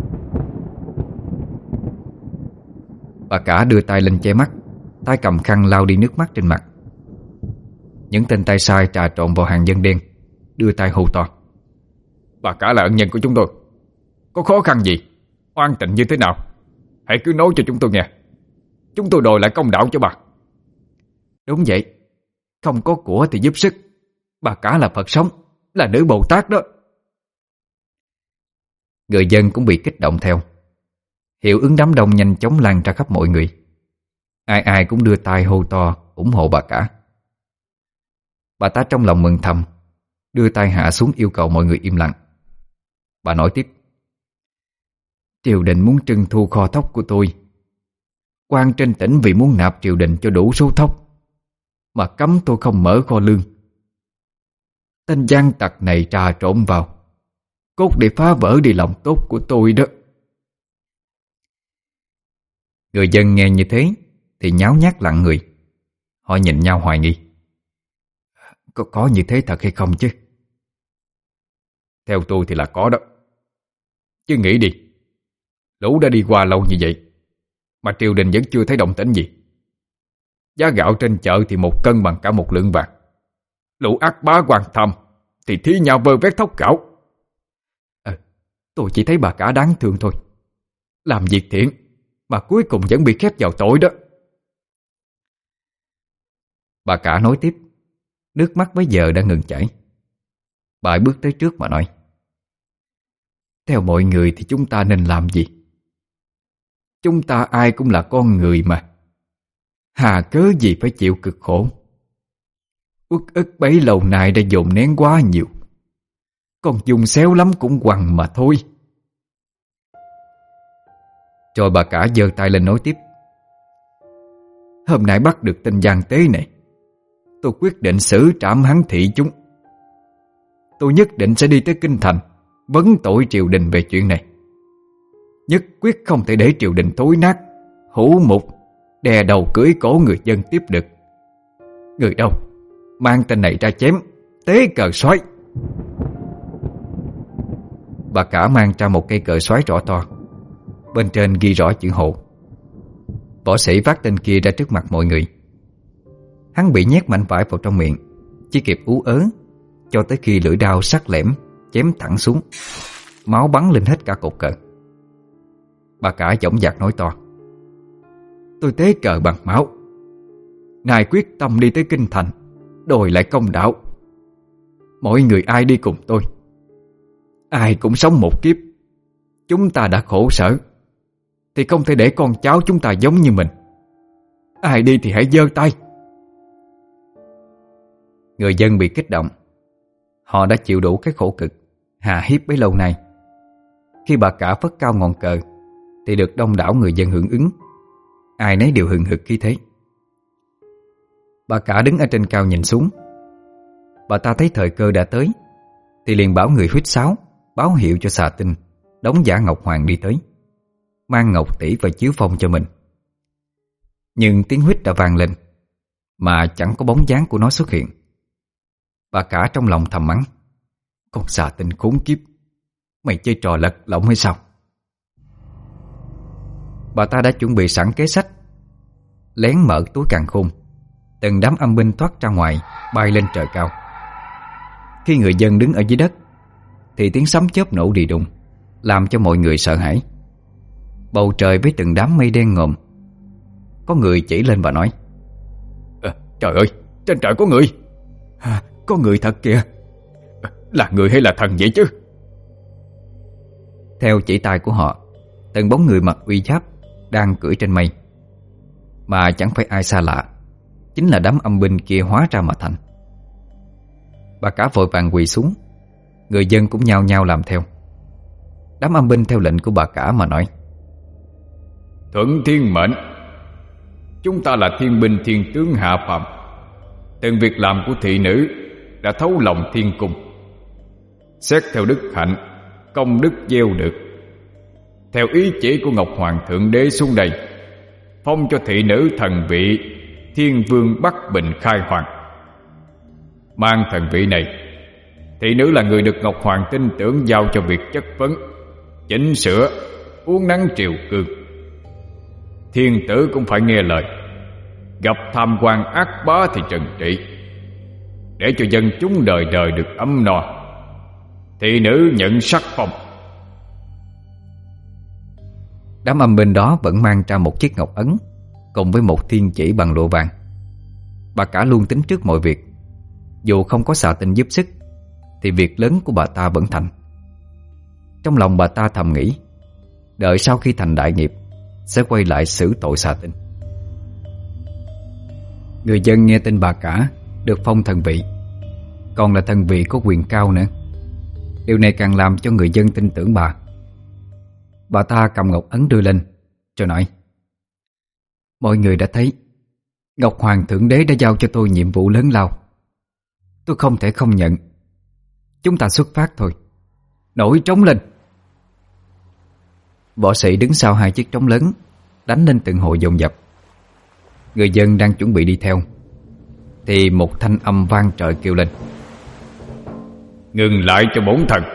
Bà cả đưa tay lên che mắt, tay cầm khăn lau đi nước mắt trên mặt. Những tên tay sai trà trộn vào hàng dân đen, đưa tay hô to: Bà cả là ân nhân của chúng tôi. Có khó khăn gì, oan tịnh như thế nào, hãy cứ nói cho chúng tôi nghe. Chúng tôi đòi lại công đạo cho bà. Đúng vậy, không có của thì giúp sức. Bà cả là Phật sống, là nữ Bồ Tát đó. Người dân cũng bị kích động theo. Hiệu ứng đám đông nhanh chóng lan ra khắp mọi người. Ai ai cũng đưa tay hô to ủng hộ bà cả. Bà ta trong lòng mừng thầm, đưa tay hạ xuống yêu cầu mọi người im lặng. Bà nói tiếp: Triều đình muốn trưng thu kho thóc của tôi. Quan trên tỉnh vì muốn nạp triều đình cho đủ số thóc mà cấm tôi không mở kho lương. Tên gian tặc này trà trộn vào, cốt để phá vỡ đi lòng tốt của tôi đó. Người dân nghe như thế thì nháo nhác lặng người. Họ nhìn nhau hoài nghi. Có, có như thế thật hay không chứ? Theo tôi thì là có đó. Chứ nghĩ đi, lũ đã đi qua lâu như vậy mà triều đình vẫn chưa thấy động tĩnh gì. Giá gạo trên chợ thì một cân bằng cả một lượng vàng. Lũ ác bá quan tham thì thí nhau vơ vét thóc gạo. à, Tôi chỉ thấy bà cả đáng thương thôi. Làm việc thiện mà cuối cùng vẫn bị khép vào tội đó. Bà cả nói tiếp, nước mắt bấy giờ đã ngừng chảy. Bà bước tới trước mà nói: Theo mọi người thì chúng ta nên làm gì? Chúng ta ai cũng là con người mà, hà cớ gì phải chịu cực khổ. Uất ức bấy lâu nay đã dồn nén quá nhiều, còn dùng xéo lắm cũng quằn mà thôi. Rồi bà cả giơ tay lên nói tiếp: Hôm nay bắt được tên gian tế này, tôi quyết định xử trảm hắn thị chúng. Tôi nhất định sẽ đi tới kinh thành vấn tội triều đình về chuyện này. Nhất quyết không thể để triều đình thối nát, hủ mục, đè đầu cưỡi cổ người dân tiếp được. Người đâu, mang tên này ra chém, tế cờ soái. Bà cả mang ra một cây cờ soái rõ to, bên trên ghi rõ chữ hộ. Võ sĩ vác tên kia ra trước mặt mọi người. Hắn bị nhét mảnh vải vào trong miệng, chỉ kịp ú ớ cho tới khi lưỡi đao sắc lẻm chém thẳng xuống, máu bắn lên hết cả cột cờ. Bà cả dõng dạc nói to: Tôi tế cờ bằng máu, ngài quyết tâm đi tới kinh thành đòi lại công đạo. Mọi người ai đi cùng tôi, ai cũng sống một kiếp. Chúng ta đã khổ sở thì không thể để con cháu chúng ta giống như mình. Ai đi thì hãy giơ tay. Người dân bị kích động. Họ đã chịu đủ cái khổ cực hà hiếp bấy lâu nay. Khi bà cả phất cao ngọn cờ thì được đông đảo người dân hưởng ứng. Ai nấy đều hừng hực khí thế. Bà cả đứng ở trên cao nhìn xuống. Bà ta thấy thời cơ đã tới thì liền bảo người huýt sáo báo hiệu cho xà tinh đóng giả Ngọc Hoàng đi tới, mang ngọc tỷ và chiếu phong cho mình. Nhưng tiếng huýt đã vang lên mà chẳng có bóng dáng của nó xuất hiện. Bà cả trong lòng thầm mắng: Con xà tinh khốn kiếp, mày chơi trò lật lọng hay sao? Bà ta đã chuẩn bị sẵn kế sách, lén mở túi càn khôn. Từng đám âm binh thoát ra ngoài, bay lên trời cao. Khi người dân đứng ở dưới đất thì tiếng sấm chớp nổ đì đùng, làm cho mọi người sợ hãi. Bầu trời với từng đám mây đen ngòm. Có người chỉ lên và nói: à, Trời ơi, trên trời có người. à, Có người thật kìa. à, Là người hay là thần vậy chứ? Theo chỉ tay của họ, từng bóng người mặc uy giáp đang cưỡi trên mây. Mà chẳng phải ai xa lạ, chính là đám âm binh kia hóa ra mà thành. Bà cả vội vàng quỳ xuống. Người dân cũng nhao nhao làm theo. Đám âm binh theo lệnh của bà cả mà nói: Thuận thiên mệnh, chúng ta là thiên binh thiên tướng hạ phàm. Từng việc làm của thị nữ đã thấu lòng thiên cung. Xét theo đức hạnh, công đức gieo được, theo ý chỉ của Ngọc Hoàng Thượng Đế xuống đây, phong cho thị nữ thần vị Thiên Vương Bắc Bình khai hoàng. Mang thần vị này, thị nữ là người được Ngọc Hoàng tin tưởng giao cho việc chất vấn, chỉnh sửa, uốn nắn triều cương. Thiên tử cũng phải nghe lời, gặp tham quan ác bá thì trừng trị, để cho dân chúng đời đời được ấm no. Thị nữ nhận sắc phong. Đám âm binh đó vẫn mang ra một chiếc ngọc ấn cùng với một thiên chỉ bằng lụa vàng. Bà cả luôn tính trước mọi việc. Dù không có xà tinh giúp sức thì việc lớn của bà ta vẫn thành. Trong lòng bà ta thầm nghĩ, đợi sau khi thành đại nghiệp sẽ quay lại xử tội xà tinh. Người dân nghe tin bà cả được phong thần vị, còn là thần vị có quyền cao nữa. Điều này càng làm cho người dân tin tưởng bà. Bà ta cầm ngọc ấn đưa lên rồi nói: mọi người đã thấy Ngọc Hoàng Thượng Đế đã giao cho tôi nhiệm vụ lớn lao. Tôi không thể không nhận. Chúng ta xuất phát thôi. Nổi trống lên. Võ sĩ đứng sau hai chiếc trống lớn đánh lên từng hồi dồn dập. Người dân đang chuẩn bị đi theo thì một thanh âm vang trời kêu lên: ngừng lại cho bổn thần.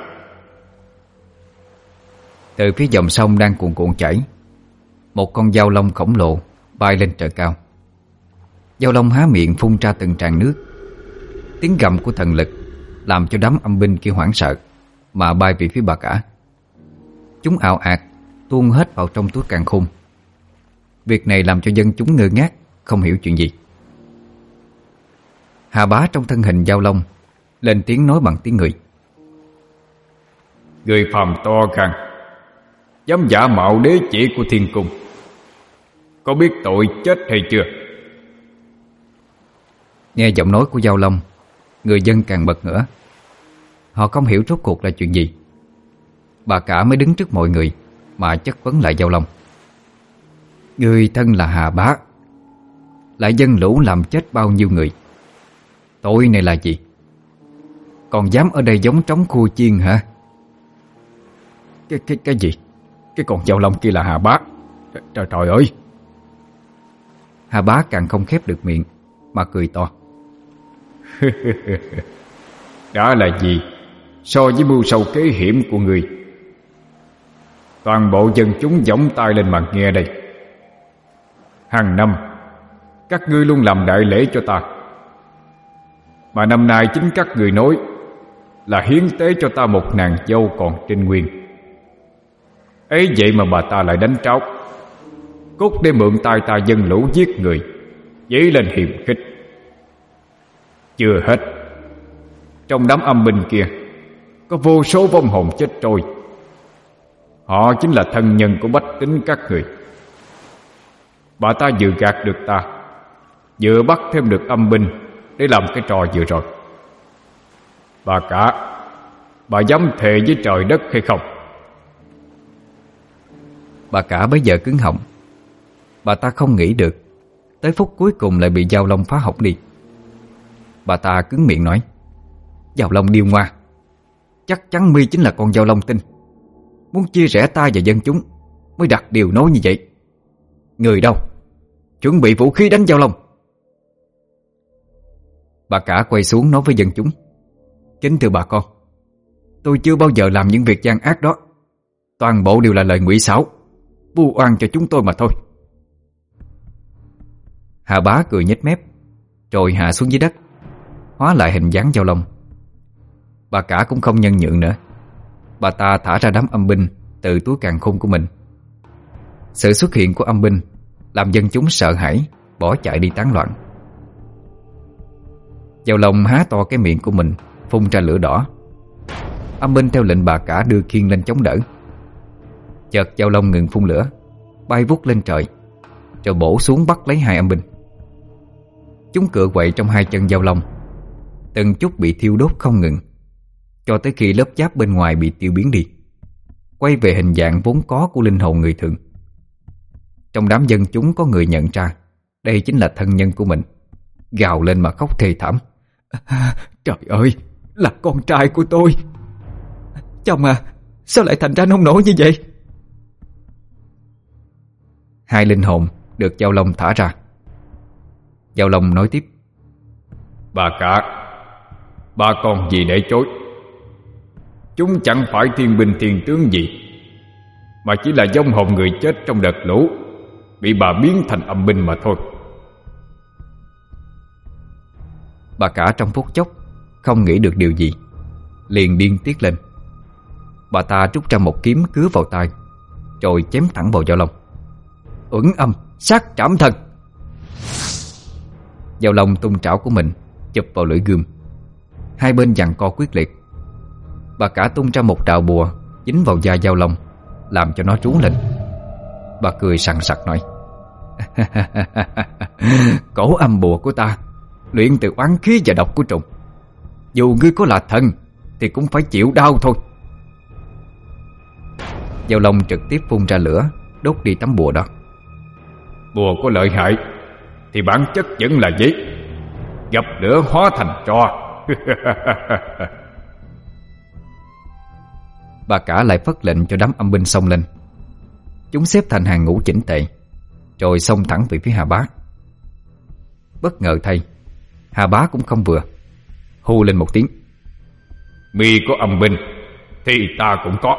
Từ phía dòng sông đang cuồn cuộn chảy, một con dao long khổng lồ bay lên trời cao. Dao long há miệng phun ra từng tràng nước. Tiếng gầm của thần lực làm cho đám âm binh kia hoảng sợ mà bay về phía bà cả. Chúng ào ạt tuôn hết vào trong túi càn khôn. Việc này làm cho dân chúng ngơ ngác, không hiểu chuyện gì. Hà Bá trong thân hình dao long lên tiếng nói bằng tiếng người: người phàm to gan, dám giả mạo đế chỉ của thiên cung, có biết tội chết hay chưa? Nghe giọng nói của dao long, người dân càng bật ngửa. Họ không hiểu rốt cuộc là chuyện gì. Bà cả mới đứng trước mọi người mà chất vấn lại dao long: người thân là Hà Bá, lại dân lũ làm chết bao nhiêu người, tội này là gì? Còn dám ở đây giống trống khua chiên hả? Cái cái cái gì? Cái con dao long kia là Hà Bá. Trời trời ơi! Hà Bá càng không khép được miệng mà cười to. Đã là gì so với mưu sâu kế hiểm của người? Toàn bộ dân chúng gióng tay lên mà nghe đây. Hàng năm các ngươi luôn làm đại lễ cho ta, mà năm nay chính các người nói là hiến tế cho ta một nàng dâu còn trên nguyên. Ấy vậy mà bà ta lại đánh tráo, cốt để mượn tay ta dân lũ giết người, dấy lên hiềm khích. Chưa hết, trong đám âm binh kia có vô số vong hồn chết trôi. Họ chính là thân nhân của bách tính các người. Bà ta vừa gạt được ta, vừa bắt thêm được âm binh để làm cái trò vừa rồi. Bà cả, bà dám thề với trời đất hay không? Bà cả bấy giờ cứng họng. Bà ta không nghĩ được tới phút cuối cùng lại bị dao long phá hỏng đi. Bà ta cứng miệng nói: dao long điêu ngoa, chắc chắn mi chính là con dao long tinh, muốn chia rẽ ta và dân chúng mới đặt điều nói như vậy. Người đâu? Chuẩn bị vũ khí đánh dao long. Bà cả quay xuống nói với dân chúng: kính thưa bà con, tôi chưa bao giờ làm những việc gian ác đó. Toàn bộ đều là lời ngụy xảo, vu oan cho chúng tôi mà thôi. Hà Bá cười nhếch mép rồi hạ xuống dưới đất, hóa lại hình dáng dao long. Bà cả cũng không nhân nhượng nữa. Bà ta thả ra đám âm binh từ túi càn khôn của mình. Sự xuất hiện của âm binh làm dân chúng sợ hãi, bỏ chạy đi tán loạn. Dao long há to cái miệng của mình, phun ra lửa đỏ. Âm binh theo lệnh bà cả đưa khiên lên chống đỡ. Chợt dao long ngừng phun lửa, bay vút lên trời, rồi bổ xuống bắt lấy hai âm binh. Chúng cựa quậy trong hai chân dao long, từng chút bị thiêu đốt không ngừng, cho tới khi lớp giáp bên ngoài bị tiêu biến đi, quay về hình dạng vốn có của linh hồn người thường. Trong đám dân chúng có người nhận ra đây chính là thân nhân của mình, gào lên mà khóc thê thảm: à, trời ơi, là con trai của tôi. Chồng à, sao lại thành ra nông nổi như vậy? Hai linh hồn được Giao Long thả ra. Giao Long nói tiếp: Bà cả, bà còn gì để chối? Chúng chẳng phải thiên binh thiên tướng gì, mà chỉ là vong hồn người chết trong đợt lũ bị bà biến thành âm binh mà thôi. Bà cả trong phút chốc không nghĩ được điều gì, liền điên tiết lên. Bà ta rút ra một kiếm cứa vào tay, rồi chém thẳng vào Giao Long. Uẩn âm sát trảm thần. Giao Long tung trảo của mình chụp vào lưỡi gươm. Hai bên giằng co quyết liệt. Bà cả tung ra một đạo bùa dính vào da Giao Long, làm cho nó trú lên. Bà cười sằng sặc nói: Cổ âm bùa của ta luyện từ oán khí và độc của trùng. Dù ngươi có là thần thì cũng phải chịu đau thôi. Giao Long trực tiếp phun ra lửa, đốt đi tấm bùa đó. Bùa có lợi hại thì bản chất vẫn là giấy, gặp lửa hóa thành tro. Bà cả lại phất lệnh cho đám âm binh xông lên. Chúng xếp thành hàng ngũ chỉnh tề, rồi xông thẳng về phía Hà Bá. Bất ngờ thay, Hà Bá cũng không vừa, hô lên một tiếng: Mi có âm binh thì ta cũng có.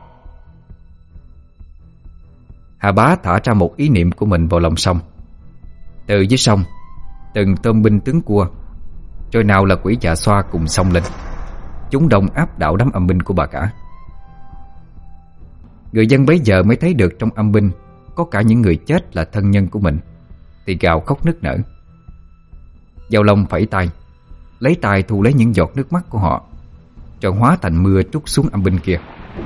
Hà Bá thả ra một ý niệm của mình vào lòng sông. Từ dưới sông, từng tôm binh tướng cua, rồi nào là quỷ Dạ Xoa cùng xông lên. Chúng đồng áp đảo đám âm binh của bà cả. Người dân bấy giờ mới thấy được trong âm binh có cả những người chết là thân nhân của mình, thì gào khóc nức nở. Giao Long phẩy tay, lấy tay thu lấy những giọt nước mắt của họ, rồi hóa thành mưa trút xuống âm binh kia.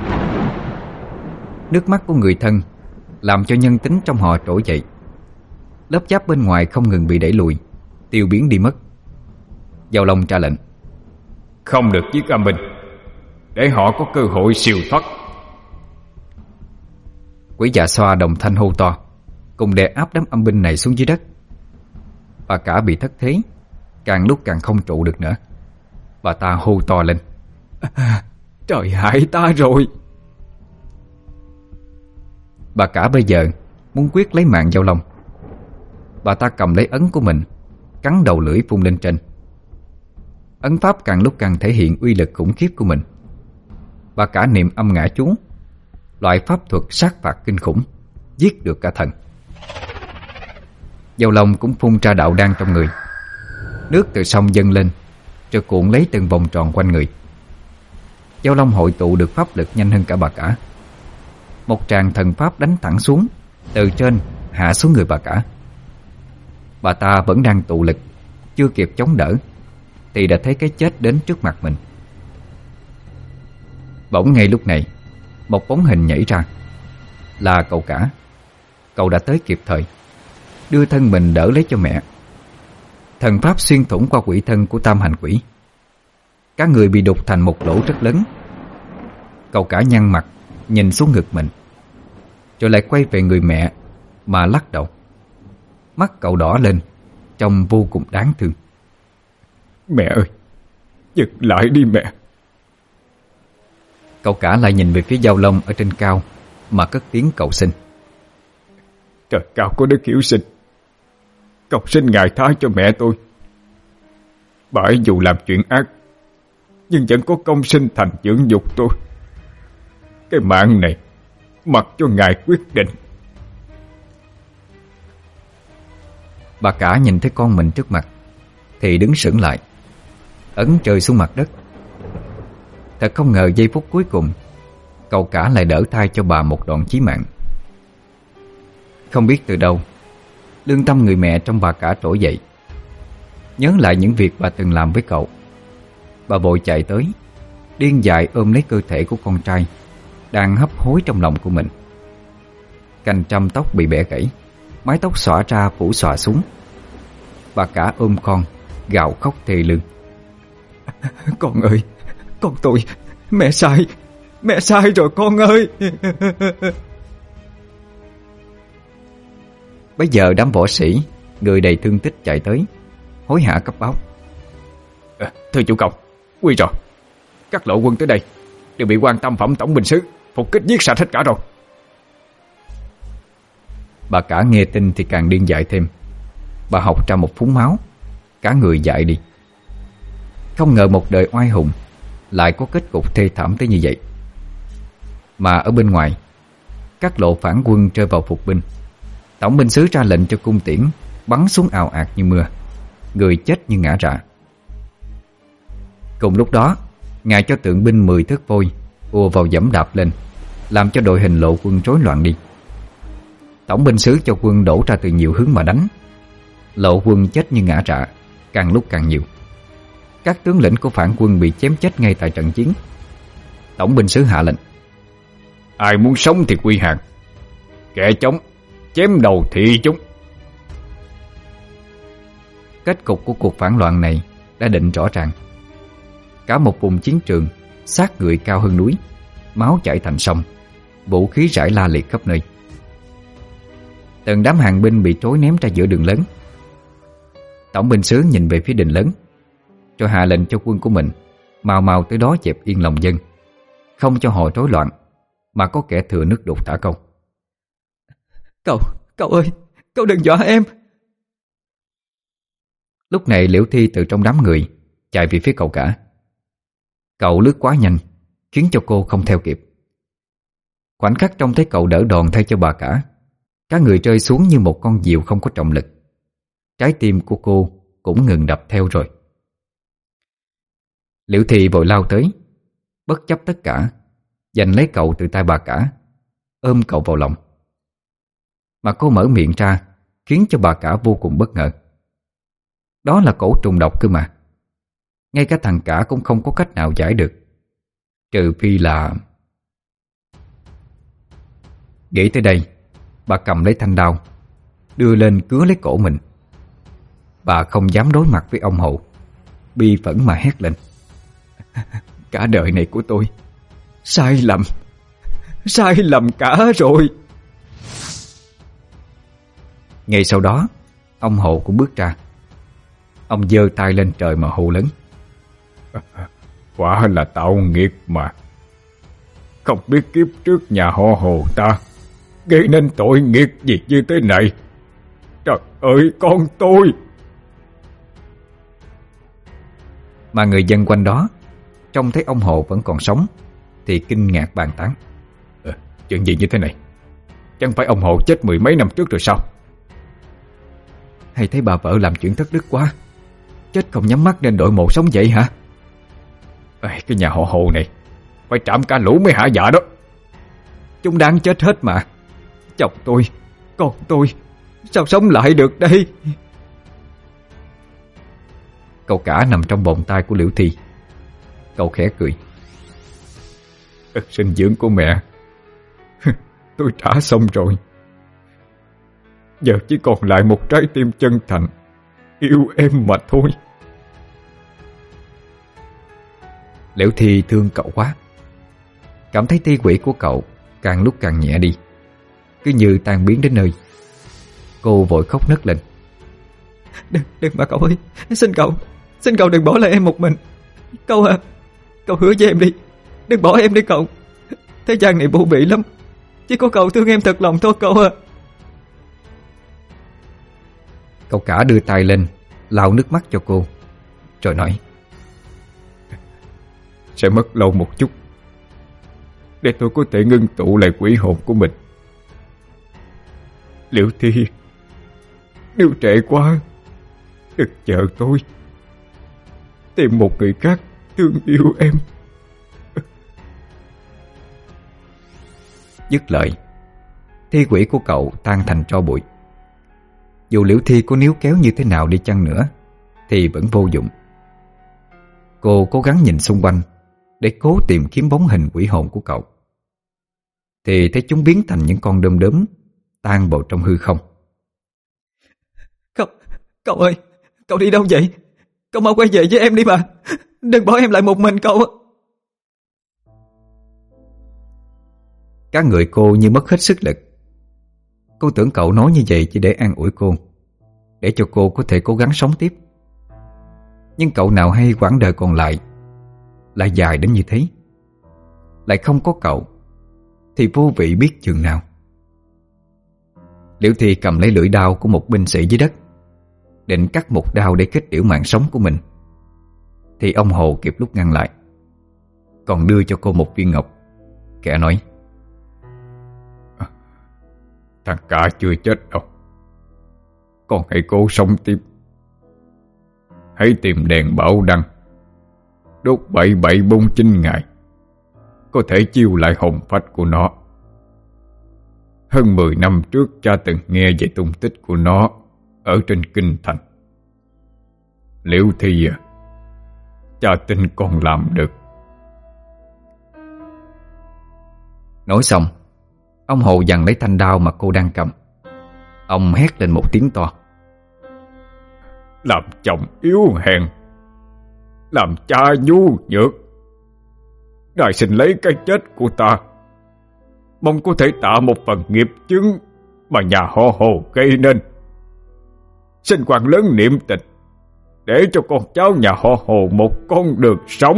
Nước mắt của người thân làm cho nhân tính trong họ trỗi dậy. Lớp giáp bên ngoài không ngừng bị đẩy lùi, tiêu biến đi mất. Giao Long ra lệnh: Không được giết âm binh, để họ có cơ hội siêu thoát. Quỷ Dạ Xoa đồng thanh hô to, cùng đè áp đám âm binh này xuống dưới đất. Bà cả bị thất thế, càng lúc càng không trụ được nữa. Bà ta hô to lên: à, Trời hại ta rồi! Bà cả bây giờ muốn quyết lấy mạng Giao Long. Bà ta cầm lấy ấn của mình, cắn đầu lưỡi phun lên trên. Ấn pháp càng lúc càng thể hiện uy lực khủng khiếp của mình. Bà cả niệm âm ngã chú, loại pháp thuật sát phạt kinh khủng, giết được cả thần. Giao Long cũng phun ra đạo đan trong người. Nước từ sông dâng lên, rồi cuộn lấy từng vòng tròn quanh người. Giao Long hội tụ được pháp lực nhanh hơn cả bà cả. Một tràng thần pháp đánh thẳng xuống, từ trên hạ xuống người bà cả. Bà ta vẫn đang tụ lực, chưa kịp chống đỡ thì đã thấy cái chết đến trước mặt mình. Bỗng ngay lúc này, một bóng hình nhảy ra. Là cậu cả. Cậu đã tới kịp thời, đưa thân mình đỡ lấy cho mẹ. Thần pháp xuyên thủng qua quỷ thân của tam hành quỷ. Cả người bị đục thành một lỗ rất lớn. Cậu cả nhăn mặt nhìn xuống ngực mình, rồi lại quay về người mẹ mà lắc đầu. Mắt cậu đỏ lên, trông vô cùng đáng thương. Mẹ ơi, dừng lại đi mẹ. Cậu cả lại nhìn về phía Giao Long ở trên cao mà cất tiếng cầu xin. Trời cao có đức hiếu sinh, cầu xin ngài tha cho mẹ tôi. Bà ấy dù làm chuyện ác, nhưng vẫn có công sinh thành dưỡng dục tôi. Cái mạng này mặc cho ngài quyết định. Bà cả nhìn thấy con mình trước mặt thì đứng sững lại, ấn trời xuống mặt đất. Thật không ngờ giây phút cuối cùng, cậu cả lại đỡ thai cho bà một đoạn chí mạng. Không biết từ đâu, lương tâm người mẹ trong bà cả trỗi dậy. Nhớ lại những việc bà từng làm với cậu, bà vội chạy tới, điên dại ôm lấy cơ thể của con trai đang hấp hối trong lòng của mình. Cành trăm tóc bị bẻ gãy, mái tóc xõa ra phủ xõa xuống. Bà cả ôm con, gào khóc thê lương. Con ơi, con tôi, mẹ sai, mẹ sai rồi con ơi. Bây giờ đám võ sĩ, người đầy thương tích chạy tới, hối hả cấp báo. À, thưa chủ công, nguy rồi, các lộ quân tới đây đều bị quan tam phẩm tổng binh sứ phục kích giết sạch hết cả rồi. Bà cả nghe tin thì càng điên dại thêm. Bà học ra một phúng máu, cả người dại đi. Không ngờ một đời oai hùng lại có kết cục thê thảm tới như vậy. Mà ở bên ngoài, các lộ phản quân rơi vào phục binh. Tổng binh sứ ra lệnh cho cung tiễn bắn xuống ào ạt như mưa, người chết như ngã rạ. Cùng lúc đó, ngài cho tượng binh mười thớt vôi ùa vào giẫm đạp lên, làm cho đội hình lộ quân rối loạn đi. Tổng binh sứ cho quân đổ ra từ nhiều hướng mà đánh. Lộ quân chết như ngã rạ, càng lúc càng nhiều. Các tướng lĩnh của phản quân bị chém chết ngay tại trận chiến. Tổng binh sứ hạ lệnh: ai muốn sống thì quy hàng, kẻ chống chém đầu thị chúng. Kết cục của cuộc phản loạn này đã định rõ ràng. Cả một vùng chiến trường, xác người cao hơn núi, máu chảy thành sông, vũ khí rải la liệt khắp nơi. Từng đám hàng binh bị trối ném ra giữa đường lớn. Tổng binh sứ nhìn về phía đình lớn, rồi hạ lệnh cho quân của mình mau mau tới đó dẹp yên lòng dân, không cho họ rối loạn, mà có kẻ thừa nước đục thả câu. Cậu, cậu ơi, cậu đừng dọa em. Lúc này Liễu Thi từ trong đám người chạy về phía cậu cả. Cậu lướt quá nhanh, khiến cho cô không theo kịp. Khoảnh khắc trông thấy cậu đỡ đòn thay cho bà cả, cả người rơi xuống như một con diều không có trọng lực. Trái tim của cô cũng ngừng đập theo rồi. Liễu Thi vội lao tới, bất chấp tất cả, giành lấy cậu từ tay bà cả, ôm cậu vào lòng. Mà cô mở miệng ra khiến cho bà cả vô cùng bất ngờ. Đó là cổ trùng độc cơ mà. Ngay cả thằng cả cũng không có cách nào giải được, trừ phi là... Nghĩ tới đây, bà cầm lấy thanh đao, đưa lên cứa lấy cổ mình. Bà không dám đối mặt với ông Hậu, bi phẫn mà hét lên: cả đời này của tôi sai lầm, sai lầm cả rồi. Ngay sau đó, ông Hậu cũng bước ra. Ông giơ tay lên trời mà hô lớn: quả là tạo nghiệt mà. Không biết kiếp trước nhà họ Hồ ta gây nên tội nghiệp gì như thế này. Trời ơi, con tôi! Mà người dân quanh đó trông thấy ông Hồ vẫn còn sống thì kinh ngạc bàn tán: à, chuyện gì như thế này? Chẳng phải ông Hồ chết mười mấy năm trước rồi sao? Hay thấy bà vợ làm chuyện thất đức quá, chết không nhắm mắt nên đội mộ sống vậy hả? À, cái nhà họ Hồ này phải trảm cả lũ mới hả dạ đó. Chúng đáng chết hết mà. Chồng tôi, con tôi sao sống lại được đây? Cậu cả nằm trong vòng tay của Liễu Thi. Cậu khẽ cười: đất sinh dưỡng của mẹ tôi trả xong rồi. Giờ chỉ còn lại một trái tim chân thành yêu em mà thôi. Liễu Thi thương cậu quá, cảm thấy thi quỷ của cậu càng lúc càng nhẹ đi, cứ như tan biến đến nơi. Cô vội khóc nấc lên: Đừng, đừng mà cậu ơi, xin cậu, xin cậu đừng bỏ lại em một mình. Cậu à, cậu hứa với em đi, đừng bỏ em đi cậu. Thế gian này vô vị lắm, chỉ có cậu thương em thật lòng thôi cậu à. Cậu cả đưa tay lên lau nước mắt cho cô, rồi nói: sẽ mất lâu một chút để tôi có thể ngưng tụ lại quỷ hồn của mình. Liễu Thi, nếu trễ quá, đừng chờ tôi, tìm một người khác thương yêu em. Dứt lời, thi quỷ của cậu tan thành tro bụi. Dù Liễu Thi có níu kéo như thế nào đi chăng nữa thì vẫn vô dụng. Cô cố gắng nhìn xung quanh để cố tìm kiếm bóng hình quỷ hồn của cậu, thì thấy chúng biến thành những con đom đóm tan vào trong hư không. Cậu, cậu ơi, cậu đi đâu vậy? Cậu mau quay về với em đi mà, đừng bỏ em lại một mình cậu. Cả người cô như mất hết sức lực. Cô tưởng cậu nói như vậy chỉ để an ủi cô, để cho cô có thể cố gắng sống tiếp. Nhưng cậu nào hay quãng đời còn lại lại dài đến như thế. Lại không có cậu thì vô vị biết chừng nào. Liễu Thi cầm lấy lưỡi đao của một binh sĩ dưới đất, định cắt một đao để kết liễu mạng sống của mình, thì ông Hồ kịp lúc ngăn lại, còn đưa cho cô một viên ngọc. Kẻ nói: Thằng cả chưa chết đâu, con hãy cố sống tiếp. Hãy tìm đèn bảo đăng, đốt bảy bảy bốn chín ngày, có thể chiêu lại hồn phách của nó. Hơn mười năm trước cha từng nghe về tung tích của nó ở trên kinh thành. Liễu Thi à, cha tin con làm được. Nói xong, ông Hồ giằng lấy thanh đao mà cô đang cầm. Ông hét lên một tiếng to: Làm chồng yếu hèn, làm cha nhu nhược, ngài xin lấy cái chết của ta, mong có thể tạ một phần nghiệp chướng mà nhà họ Hồ gây nên. Xin quan lớn niệm tình, để cho con cháu nhà họ Hồ một con đường sống.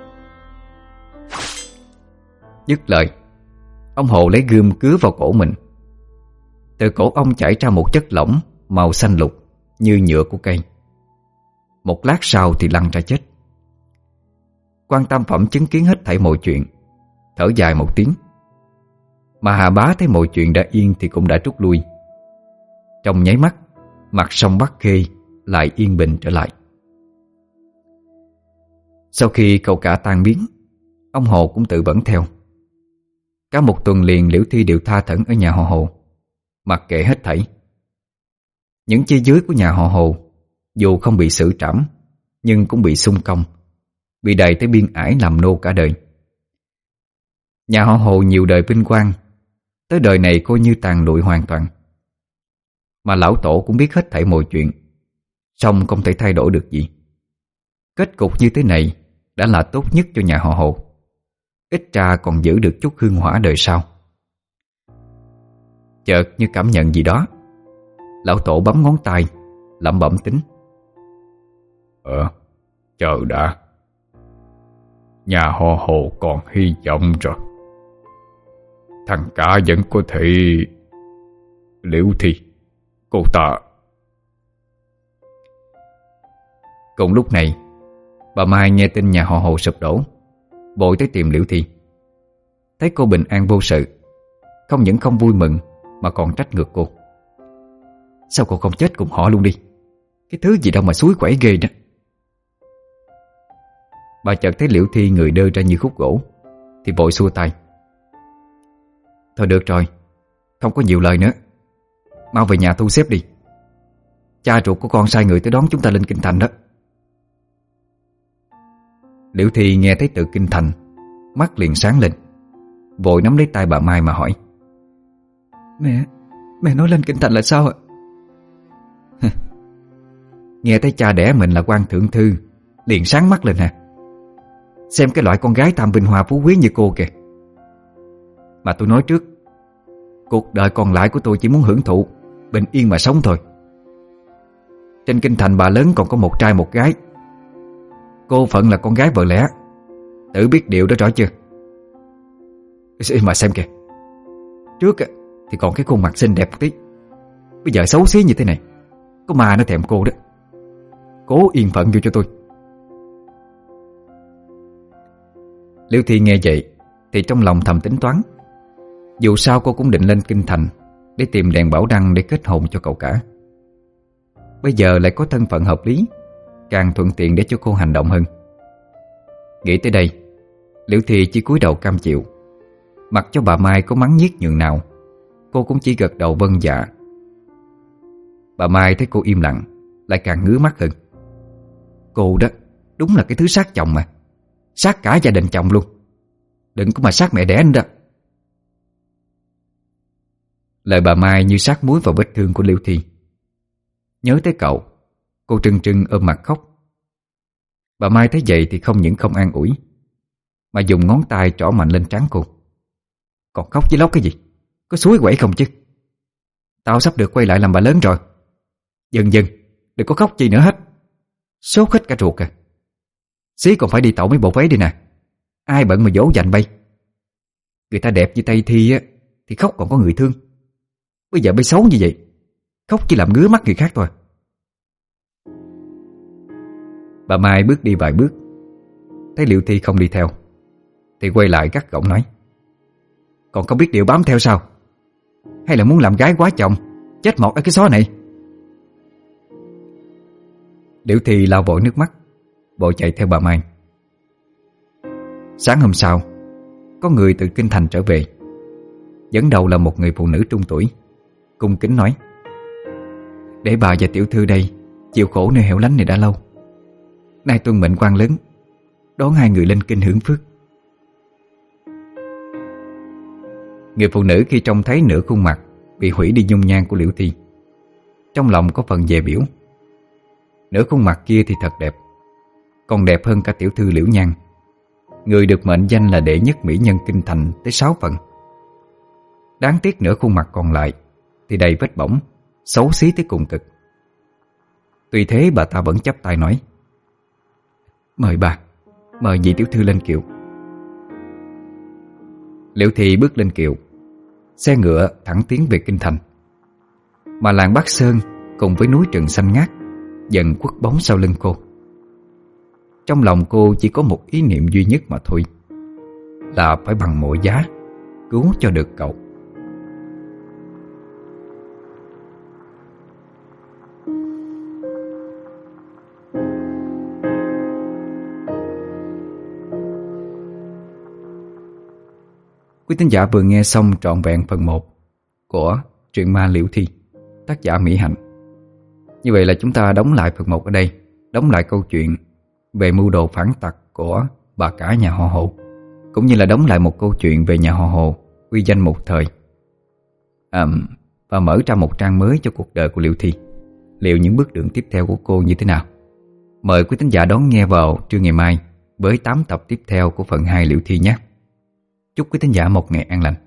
Dứt lời, ông Hồ lấy gươm cứa vào cổ mình. Từ cổ ông chảy ra một chất lỏng màu xanh lục như nhựa của cây. Một lát sau thì lăn ra chết. Quan Tam Phẩm chứng kiến hết thảy mọi chuyện, thở dài một tiếng. Mà Hà Bá thấy mọi chuyện đã yên thì cũng đã rút lui. Trong nháy mắt, mặt sông Bắc Khê lại yên bình trở lại. Sau khi cậu cả tan biến, ông Hồ cũng tự bẩn theo. Cả một tuần liền Liễu Thi đều tha thẩn ở nhà họ Hồ, mặc kệ hết thảy. Những chi dưới của nhà họ Hồ dù không bị xử trảm, nhưng cũng bị xung công, bị đày tới biên ải làm nô cả đời. Nhà họ Hồ nhiều đời vinh quang, tới đời này coi như tàn lụi hoàn toàn. Mà lão tổ cũng biết hết thảy mọi chuyện, song không thể thay đổi được gì. Kết cục như thế này đã là tốt nhất cho nhà họ Hồ, ít ra còn giữ được chút hương hỏa đời sau. Chợt như cảm nhận gì đó, lão tổ bấm ngón tay, lẩm bẩm tính: Ờ, chờ đã, nhà họ Hồ còn hy vọng rồi. Thằng cả vẫn có thể. Liễu Thi, cô ta. Cùng lúc này, bà Mai nghe tin nhà họ Hồ sụp đổ, vội tới tìm Liễu Thi. Thấy cô bình an vô sự, không những không vui mừng mà còn trách ngược cô: Sao cô không chết cùng họ luôn đi? Cái thứ gì đâu mà suối quẩy ghê đó. Bà chợt thấy Liễu Thi người đơ ra như khúc gỗ, thì vội xua tay: Thôi được rồi, không có nhiều lời nữa, mau về nhà thu xếp đi. Cha ruột của con sai người tới đón chúng ta lên kinh thành đó. Liễu Thi nghe thấy từ kinh thành, mắt liền sáng lên, vội nắm lấy tay bà Mai mà hỏi: Mẹ, mẹ nói lên kinh thành là sao ạ? Nghe thấy cha đẻ mình là quan thượng thư, liền sáng mắt lên hả? Xem cái loại con gái tham vinh hoa phú quý như cô kìa. Mà tôi nói trước, cuộc đời còn lại của tôi chỉ muốn hưởng thụ, bình yên mà sống thôi. Trên kinh thành bà lớn còn có một trai một gái. Cô phận là con gái vợ lẽ, tự biết điều đó rõ chưa? Mà xem kìa, trước thì còn cái khuôn mặt xinh đẹp một tí, bây giờ xấu xí như thế này. Có ma nó thèm cô đó. Cố yên phận vô cho tôi. Liễu Thi nghe vậy thì trong lòng thầm tính toán, dù sao cô cũng định lên kinh thành để tìm đèn bảo đăng để kết hôn cho cậu cả. Bây giờ lại có thân phận hợp lý, càng thuận tiện để cho cô hành động hơn. Nghĩ tới đây, Liễu Thi chỉ cúi đầu cam chịu. Mặc cho bà Mai có mắng nhiếc nhường nào, cô cũng chỉ gật đầu vâng dạ. Bà Mai thấy cô im lặng, lại càng ngứa mắt hơn. Cô đó đúng là cái thứ sát chồng mà, sát cả gia đình chồng luôn. Đừng có mà sát mẹ đẻ anh đó. Lời bà Mai như sát muối vào vết thương của Liễu Thi. Nhớ tới cậu, cô trưng trưng ôm mặt khóc. Bà Mai thấy vậy thì không những không an ủi, mà dùng ngón tay trỏ mạnh lên trán cô. Còn khóc với lóc cái gì? Có suối quẩy không chứ? Tao sắp được quay lại làm bà lớn rồi. Dần dần, đừng có khóc chi nữa hết. Sốt hết cả ruột à. Xí còn phải đi tậu mấy bộ váy đi nè. Ai bận mà dỗ dành bay. Người ta đẹp như Tây Thi á, thì khóc còn có người thương. Bây giờ mới xấu như vậy. Khóc chỉ làm ngứa mắt người khác thôi. Bà Mai bước đi vài bước, thấy Liệu Thi không đi theo thì quay lại gắt gỏng nói: Còn không biết điều bám theo sao? Hay là muốn làm gái quá chồng, chết mọt ở cái xó này? Liễu Thi lau vội nước mắt, vội chạy theo bà Mai. Sáng hôm sau, có người từ kinh thành trở về. Dẫn đầu là một người phụ nữ trung tuổi, cung kính nói: Để bà và tiểu thư đây chịu khổ nơi hẻo lánh này đã lâu. Nay tuân mệnh quan lớn, đón hai người lên kinh hưởng phước. Người phụ nữ khi trông thấy nửa khuôn mặt bị hủy đi dung nhan của Liễu Thi, trong lòng có phần dè bỉu. Nửa khuôn mặt kia thì thật đẹp, còn đẹp hơn cả tiểu thư Liễu Nhan, người được mệnh danh là đệ nhất mỹ nhân kinh thành tới sáu phần. Đáng tiếc nửa khuôn mặt còn lại thì đầy vết bỏng, xấu xí tới cùng cực. Tuy thế bà ta vẫn chắp tay nói: Mời bà, mời vị tiểu thư lên kiệu. Liễu Thi bước lên kiệu, xe ngựa thẳng tiến về kinh thành. Mà làng Bắc Sơn cùng với núi rừng xanh ngát dần khuất bóng sau lưng cô. Trong lòng cô chỉ có một ý niệm duy nhất mà thôi, là phải bằng mọi giá cứu cho được cậu. Quý thính giả vừa nghe xong trọn vẹn phần một của truyện ma Liễu Thi, tác giả Mỹ Hạnh. Như vậy là chúng ta đóng lại phần một ở đây, đóng lại câu chuyện về mưu đồ phản tặc của bà cả nhà họ Hồ, cũng như là đóng lại một câu chuyện về nhà họ Hồ uy danh một thời, à, và mở ra một trang mới cho cuộc đời của Liễu Thi. Liệu những bước đường tiếp theo của cô như thế nào? Mời quý thính giả đón nghe vào trưa ngày mai với tám tập tiếp theo của phần hai Liễu Thi nhé. Chúc quý thính giả một ngày an lành.